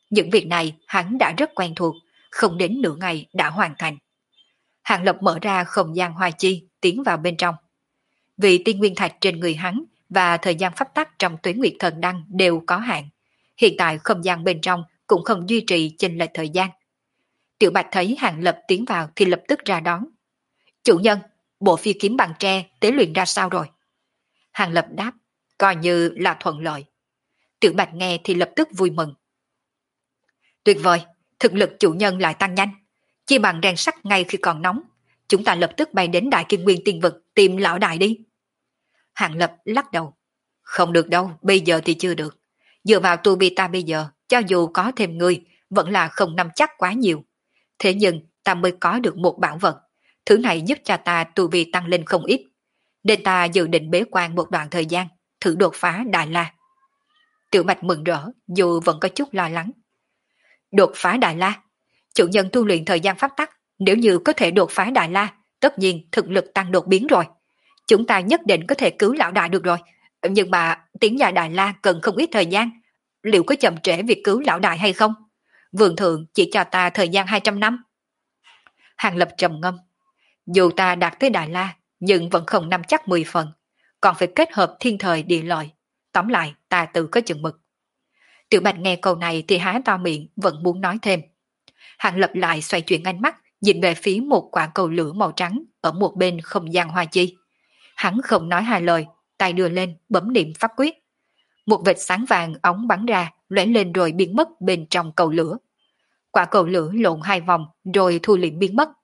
Những việc này hắn đã rất quen thuộc, không đến nửa ngày đã hoàn thành. Hàng Lập mở ra không gian hoa chi, tiến vào bên trong. Vì tiên nguyên thạch trên người hắn và thời gian pháp tắc trong Tuế Nguyệt Thần Đăng đều có hạn. Hiện tại không gian bên trong cũng không duy trì chênh lệch thời gian. Tiểu Bạch thấy Hàng Lập tiến vào thì lập tức ra đón. Chủ nhân, bộ phi kiếm bằng tre tế luyện ra sao rồi? Hàng Lập đáp, coi như là thuận lợi. Tiểu Bạch nghe thì lập tức vui mừng. Tuyệt vời, thực lực chủ nhân lại tăng nhanh. Chi bằng rèn sắt ngay khi còn nóng. Chúng ta lập tức bay đến Đại Kim Nguyên Tiên Vực tìm lão đại đi. Hàng Lập lắc đầu. Không được đâu, bây giờ thì chưa được. Dựa vào tu vi ta bây giờ, cho dù có thêm người, vẫn là không nắm chắc quá nhiều. Thế nhưng ta mới có được một bảo vật. Thứ này giúp cho ta tu vi tăng lên không ít. Nên ta dự định bế quan một đoạn thời gian, thử đột phá Đại La. Tiểu Bạch mừng rỡ, dù vẫn có chút lo lắng. Đột phá Đại La? Chủ nhân tu luyện thời gian pháp tắc, nếu như có thể đột phá Đại La, tất nhiên thực lực tăng đột biến rồi. Chúng ta nhất định có thể cứu lão đại được rồi. Nhưng mà tiến vào Đại La cần không ít thời gian. Liệu có chậm trễ việc cứu lão đại hay không? Vườn thượng chỉ cho ta thời gian 200 năm. Hàng Lập trầm ngâm. Dù ta đạt tới Đại La, nhưng vẫn không nắm chắc 10 phần. Còn phải kết hợp thiên thời địa lợi. Tóm lại, ta tự có chừng mực. Tiểu Bạch nghe câu này thì há to miệng, vẫn muốn nói thêm. Hàng Lập lại xoay chuyển ánh mắt, nhìn về phía một quả cầu lửa màu trắng ở một bên không gian hoa chi. Hắn không nói hai lời, tay đưa lên, bấm niệm pháp quyết. Một vệt sáng vàng óng bắn ra, lóe lên rồi biến mất bên trong cầu lửa. Quả cầu lửa lộn hai vòng, rồi thu liễm biến mất.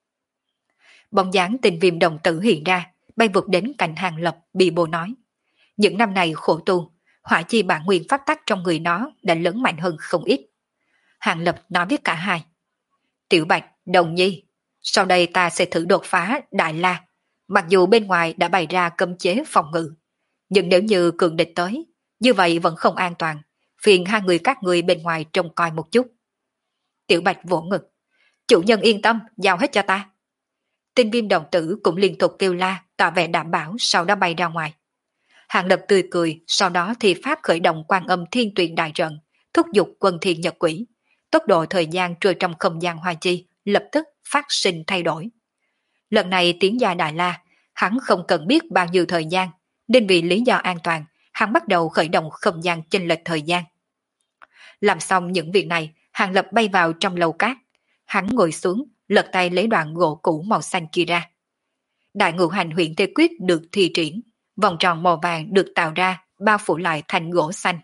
Bóng dáng Tinh Viêm đồng tử hiện ra, bay vụt đến cạnh Hàng Lập, bị bồ nói. Những năm này khổ tu, hỏa chi bản nguyên pháp tắc trong người nó đã lớn mạnh hơn không ít. Hàng Lập nói với cả hai. Tiểu Bạch, Đồng Nhi, sau đây ta sẽ thử đột phá Đại La. Mặc dù bên ngoài đã bày ra cấm chế phòng ngự, nhưng nếu như cường địch tới, như vậy vẫn không an toàn. Phiền hai người các người bên ngoài trông coi một chút. Tiểu Bạch vỗ ngực. Chủ nhân yên tâm, giao hết cho ta. Tinh Viêm đồng tử cũng liên tục kêu la, tỏ vẻ đảm bảo, sau đó bay ra ngoài. Hàng Lập tươi cười, sau đó thì pháp khởi động Quan Âm Thiên Tuyền đại trận, thúc giục Quân Thiên Nhật Quỷ. Tốc độ thời gian trôi trong không gian hoa chi lập tức phát sinh thay đổi. Lần này tiến gia Đại La, hắn không cần biết bao nhiêu thời gian, nên vì lý do an toàn, hắn bắt đầu khởi động không gian chênh lệch thời gian. Làm xong những việc này, Hàng Lập bay vào trong lầu cát. Hắn ngồi xuống, lật tay lấy đoạn gỗ cũ màu xanh kia ra. Đại ngũ hành huyện Tê Quyết được thi triển, vòng tròn màu vàng được tạo ra, bao phủ lại thành gỗ xanh.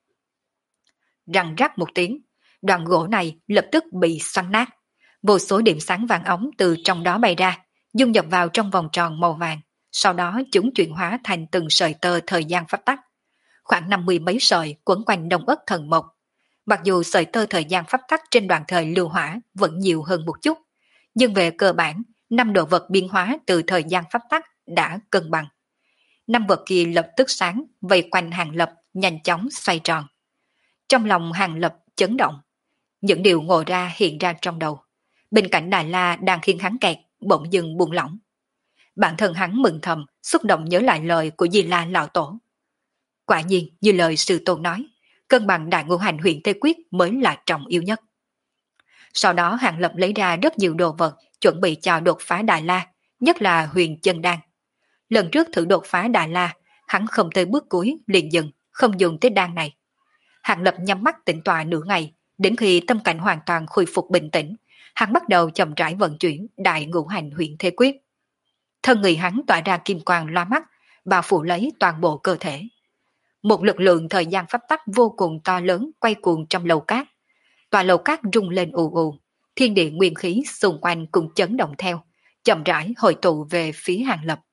Răng rắc một tiếng, đoạn gỗ này lập tức bị xoắn nát. Vô số điểm sáng vàng ống từ trong đó bay ra, dung nhập vào trong vòng tròn màu vàng. Sau đó chúng chuyển hóa thành từng sợi tơ thời gian pháp tắc. Khoảng 50 mấy sợi quấn quanh Đông Ất Thần Mộc. Mặc dù sợi tơ thời gian pháp tắc trên đoạn thời lưu hỏa vẫn nhiều hơn một chút, nhưng về cơ bản, 5 đồ vật biến hóa từ thời gian pháp tắc đã cân bằng. 5 vật kia lập tức sáng, vây quanh Hàng Lập, nhanh chóng xoay tròn. Trong lòng Hàng Lập chấn động. Những điều ngộ ra hiện ra trong đầu. Bên cạnh Đại La đang khiến hắn kẹt, bỗng dừng buông lỏng. Bản thân hắn mừng thầm, xúc động nhớ lại lời của Di La Lão Tổ. Quả nhiên, như lời sư tôn nói, cân bằng đại ngũ hành huyện Tê Quyết mới là trọng yếu nhất. Sau đó Hàng Lập lấy ra rất nhiều đồ vật, chuẩn bị cho đột phá Đại La, nhất là huyền chân đan. Lần trước thử đột phá Đại La, hắn không tới bước cuối, liền dừng, không dùng tới đan này. Hàng Lập nhắm mắt tĩnh tọa nửa ngày, đến khi tâm cảnh hoàn toàn khôi phục bình tĩnh, hắn bắt đầu chậm rãi vận chuyển đại ngũ hành huyện Thế Quyết. Thân người hắn tỏa ra kim quang loa mắt, bao phủ lấy toàn bộ cơ thể. Một lực lượng thời gian pháp tắc vô cùng to lớn quay cuồng trong lầu cát. Tòa lầu cát rung lên ù ù, thiên địa nguyên khí xung quanh cũng chấn động theo, chậm rãi hội tụ về phía Hàng Lập.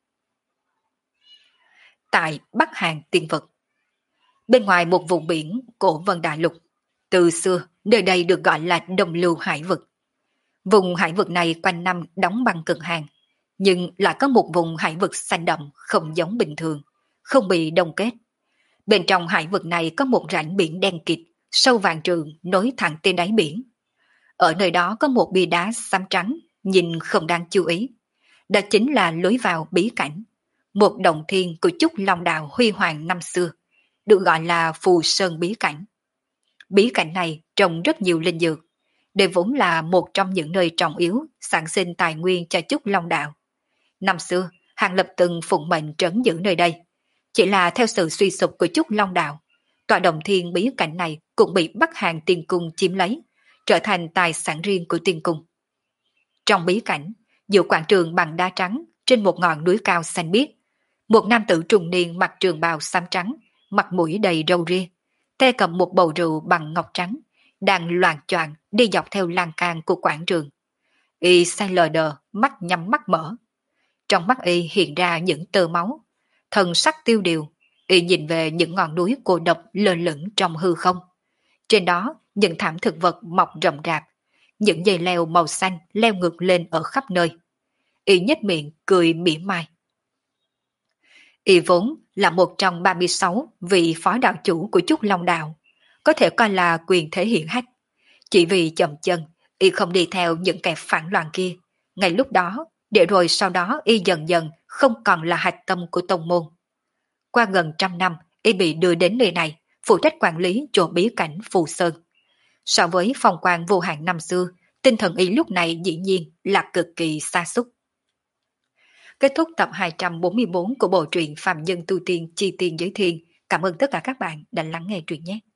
Tại Bắc Hàn Tiên Vực, bên ngoài một vùng biển cổ Vân Đại Lục, từ xưa nơi đây được gọi là Đông Lưu Hải Vực. Vùng hải vực này quanh năm đóng băng cực hàn, nhưng lại có một vùng hải vực xanh đậm không giống bình thường, không bị đông kết. Bên trong hải vực này có một rãnh biển đen kịt, sâu vạn trượng nối thẳng tới đáy biển. Ở nơi đó có một bia đá xám trắng, nhìn không đáng chú ý. Đó chính là lối vào bí cảnh, một động thiên của Chúc Long Đạo huy hoàng năm xưa, được gọi là Phù Sơn Bí Cảnh. Bí cảnh này trồng rất nhiều linh dược, đây vốn là một trong những nơi trọng yếu sản sinh tài nguyên cho Trúc Long Đạo. Năm xưa, Hàng Lập từng phụng mệnh trấn giữ nơi đây. Chỉ là theo sự suy sụp của Trúc Long Đạo, tọa đồng thiên bí cảnh này cũng bị Bắc Hàng Tiên Cung chiếm lấy, trở thành tài sản riêng của Tiên Cung. Trong bí cảnh, giữa quảng trường bằng đá trắng trên một ngọn núi cao xanh biếc, một nam tử trung niên mặc trường bào xám trắng, mặt mũi đầy râu ria, tay cầm một bầu rượu bằng ngọc trắng, đang loạng choạng đi dọc theo lan can của quảng trường. Y say lờ đờ, mắt nhắm mắt mở. Trong mắt y hiện ra những tơ máu, thần sắc tiêu điều. Y nhìn về những ngọn núi cô độc lơ lửng trong hư không. Trên đó, những thảm thực vật mọc rậm rạp, những dây leo màu xanh leo ngược lên ở khắp nơi. Y nhếch miệng cười mỉa mai. Y vốn là một trong 36 vị phó đạo chủ của Trúc Long Đạo, có thể coi là quyền thế hiển hách. Chỉ vì chậm chân, y không đi theo những kẻ phản loạn kia. Ngay lúc đó, để rồi sau đó y dần dần không còn là hạch tâm của tông môn. Qua gần 100 năm, y bị đưa đến nơi này, phụ trách quản lý chỗ bí cảnh Phù Sơn. So với phong quan vô hạn năm xưa, tinh thần y lúc này dĩ nhiên là cực kỳ sa sút. Kết thúc tập 244 của bộ truyện Phạm Nhân Tu Tiên Chi Tiên Giới Thiên. Cảm ơn tất cả các bạn đã lắng nghe truyện nhé.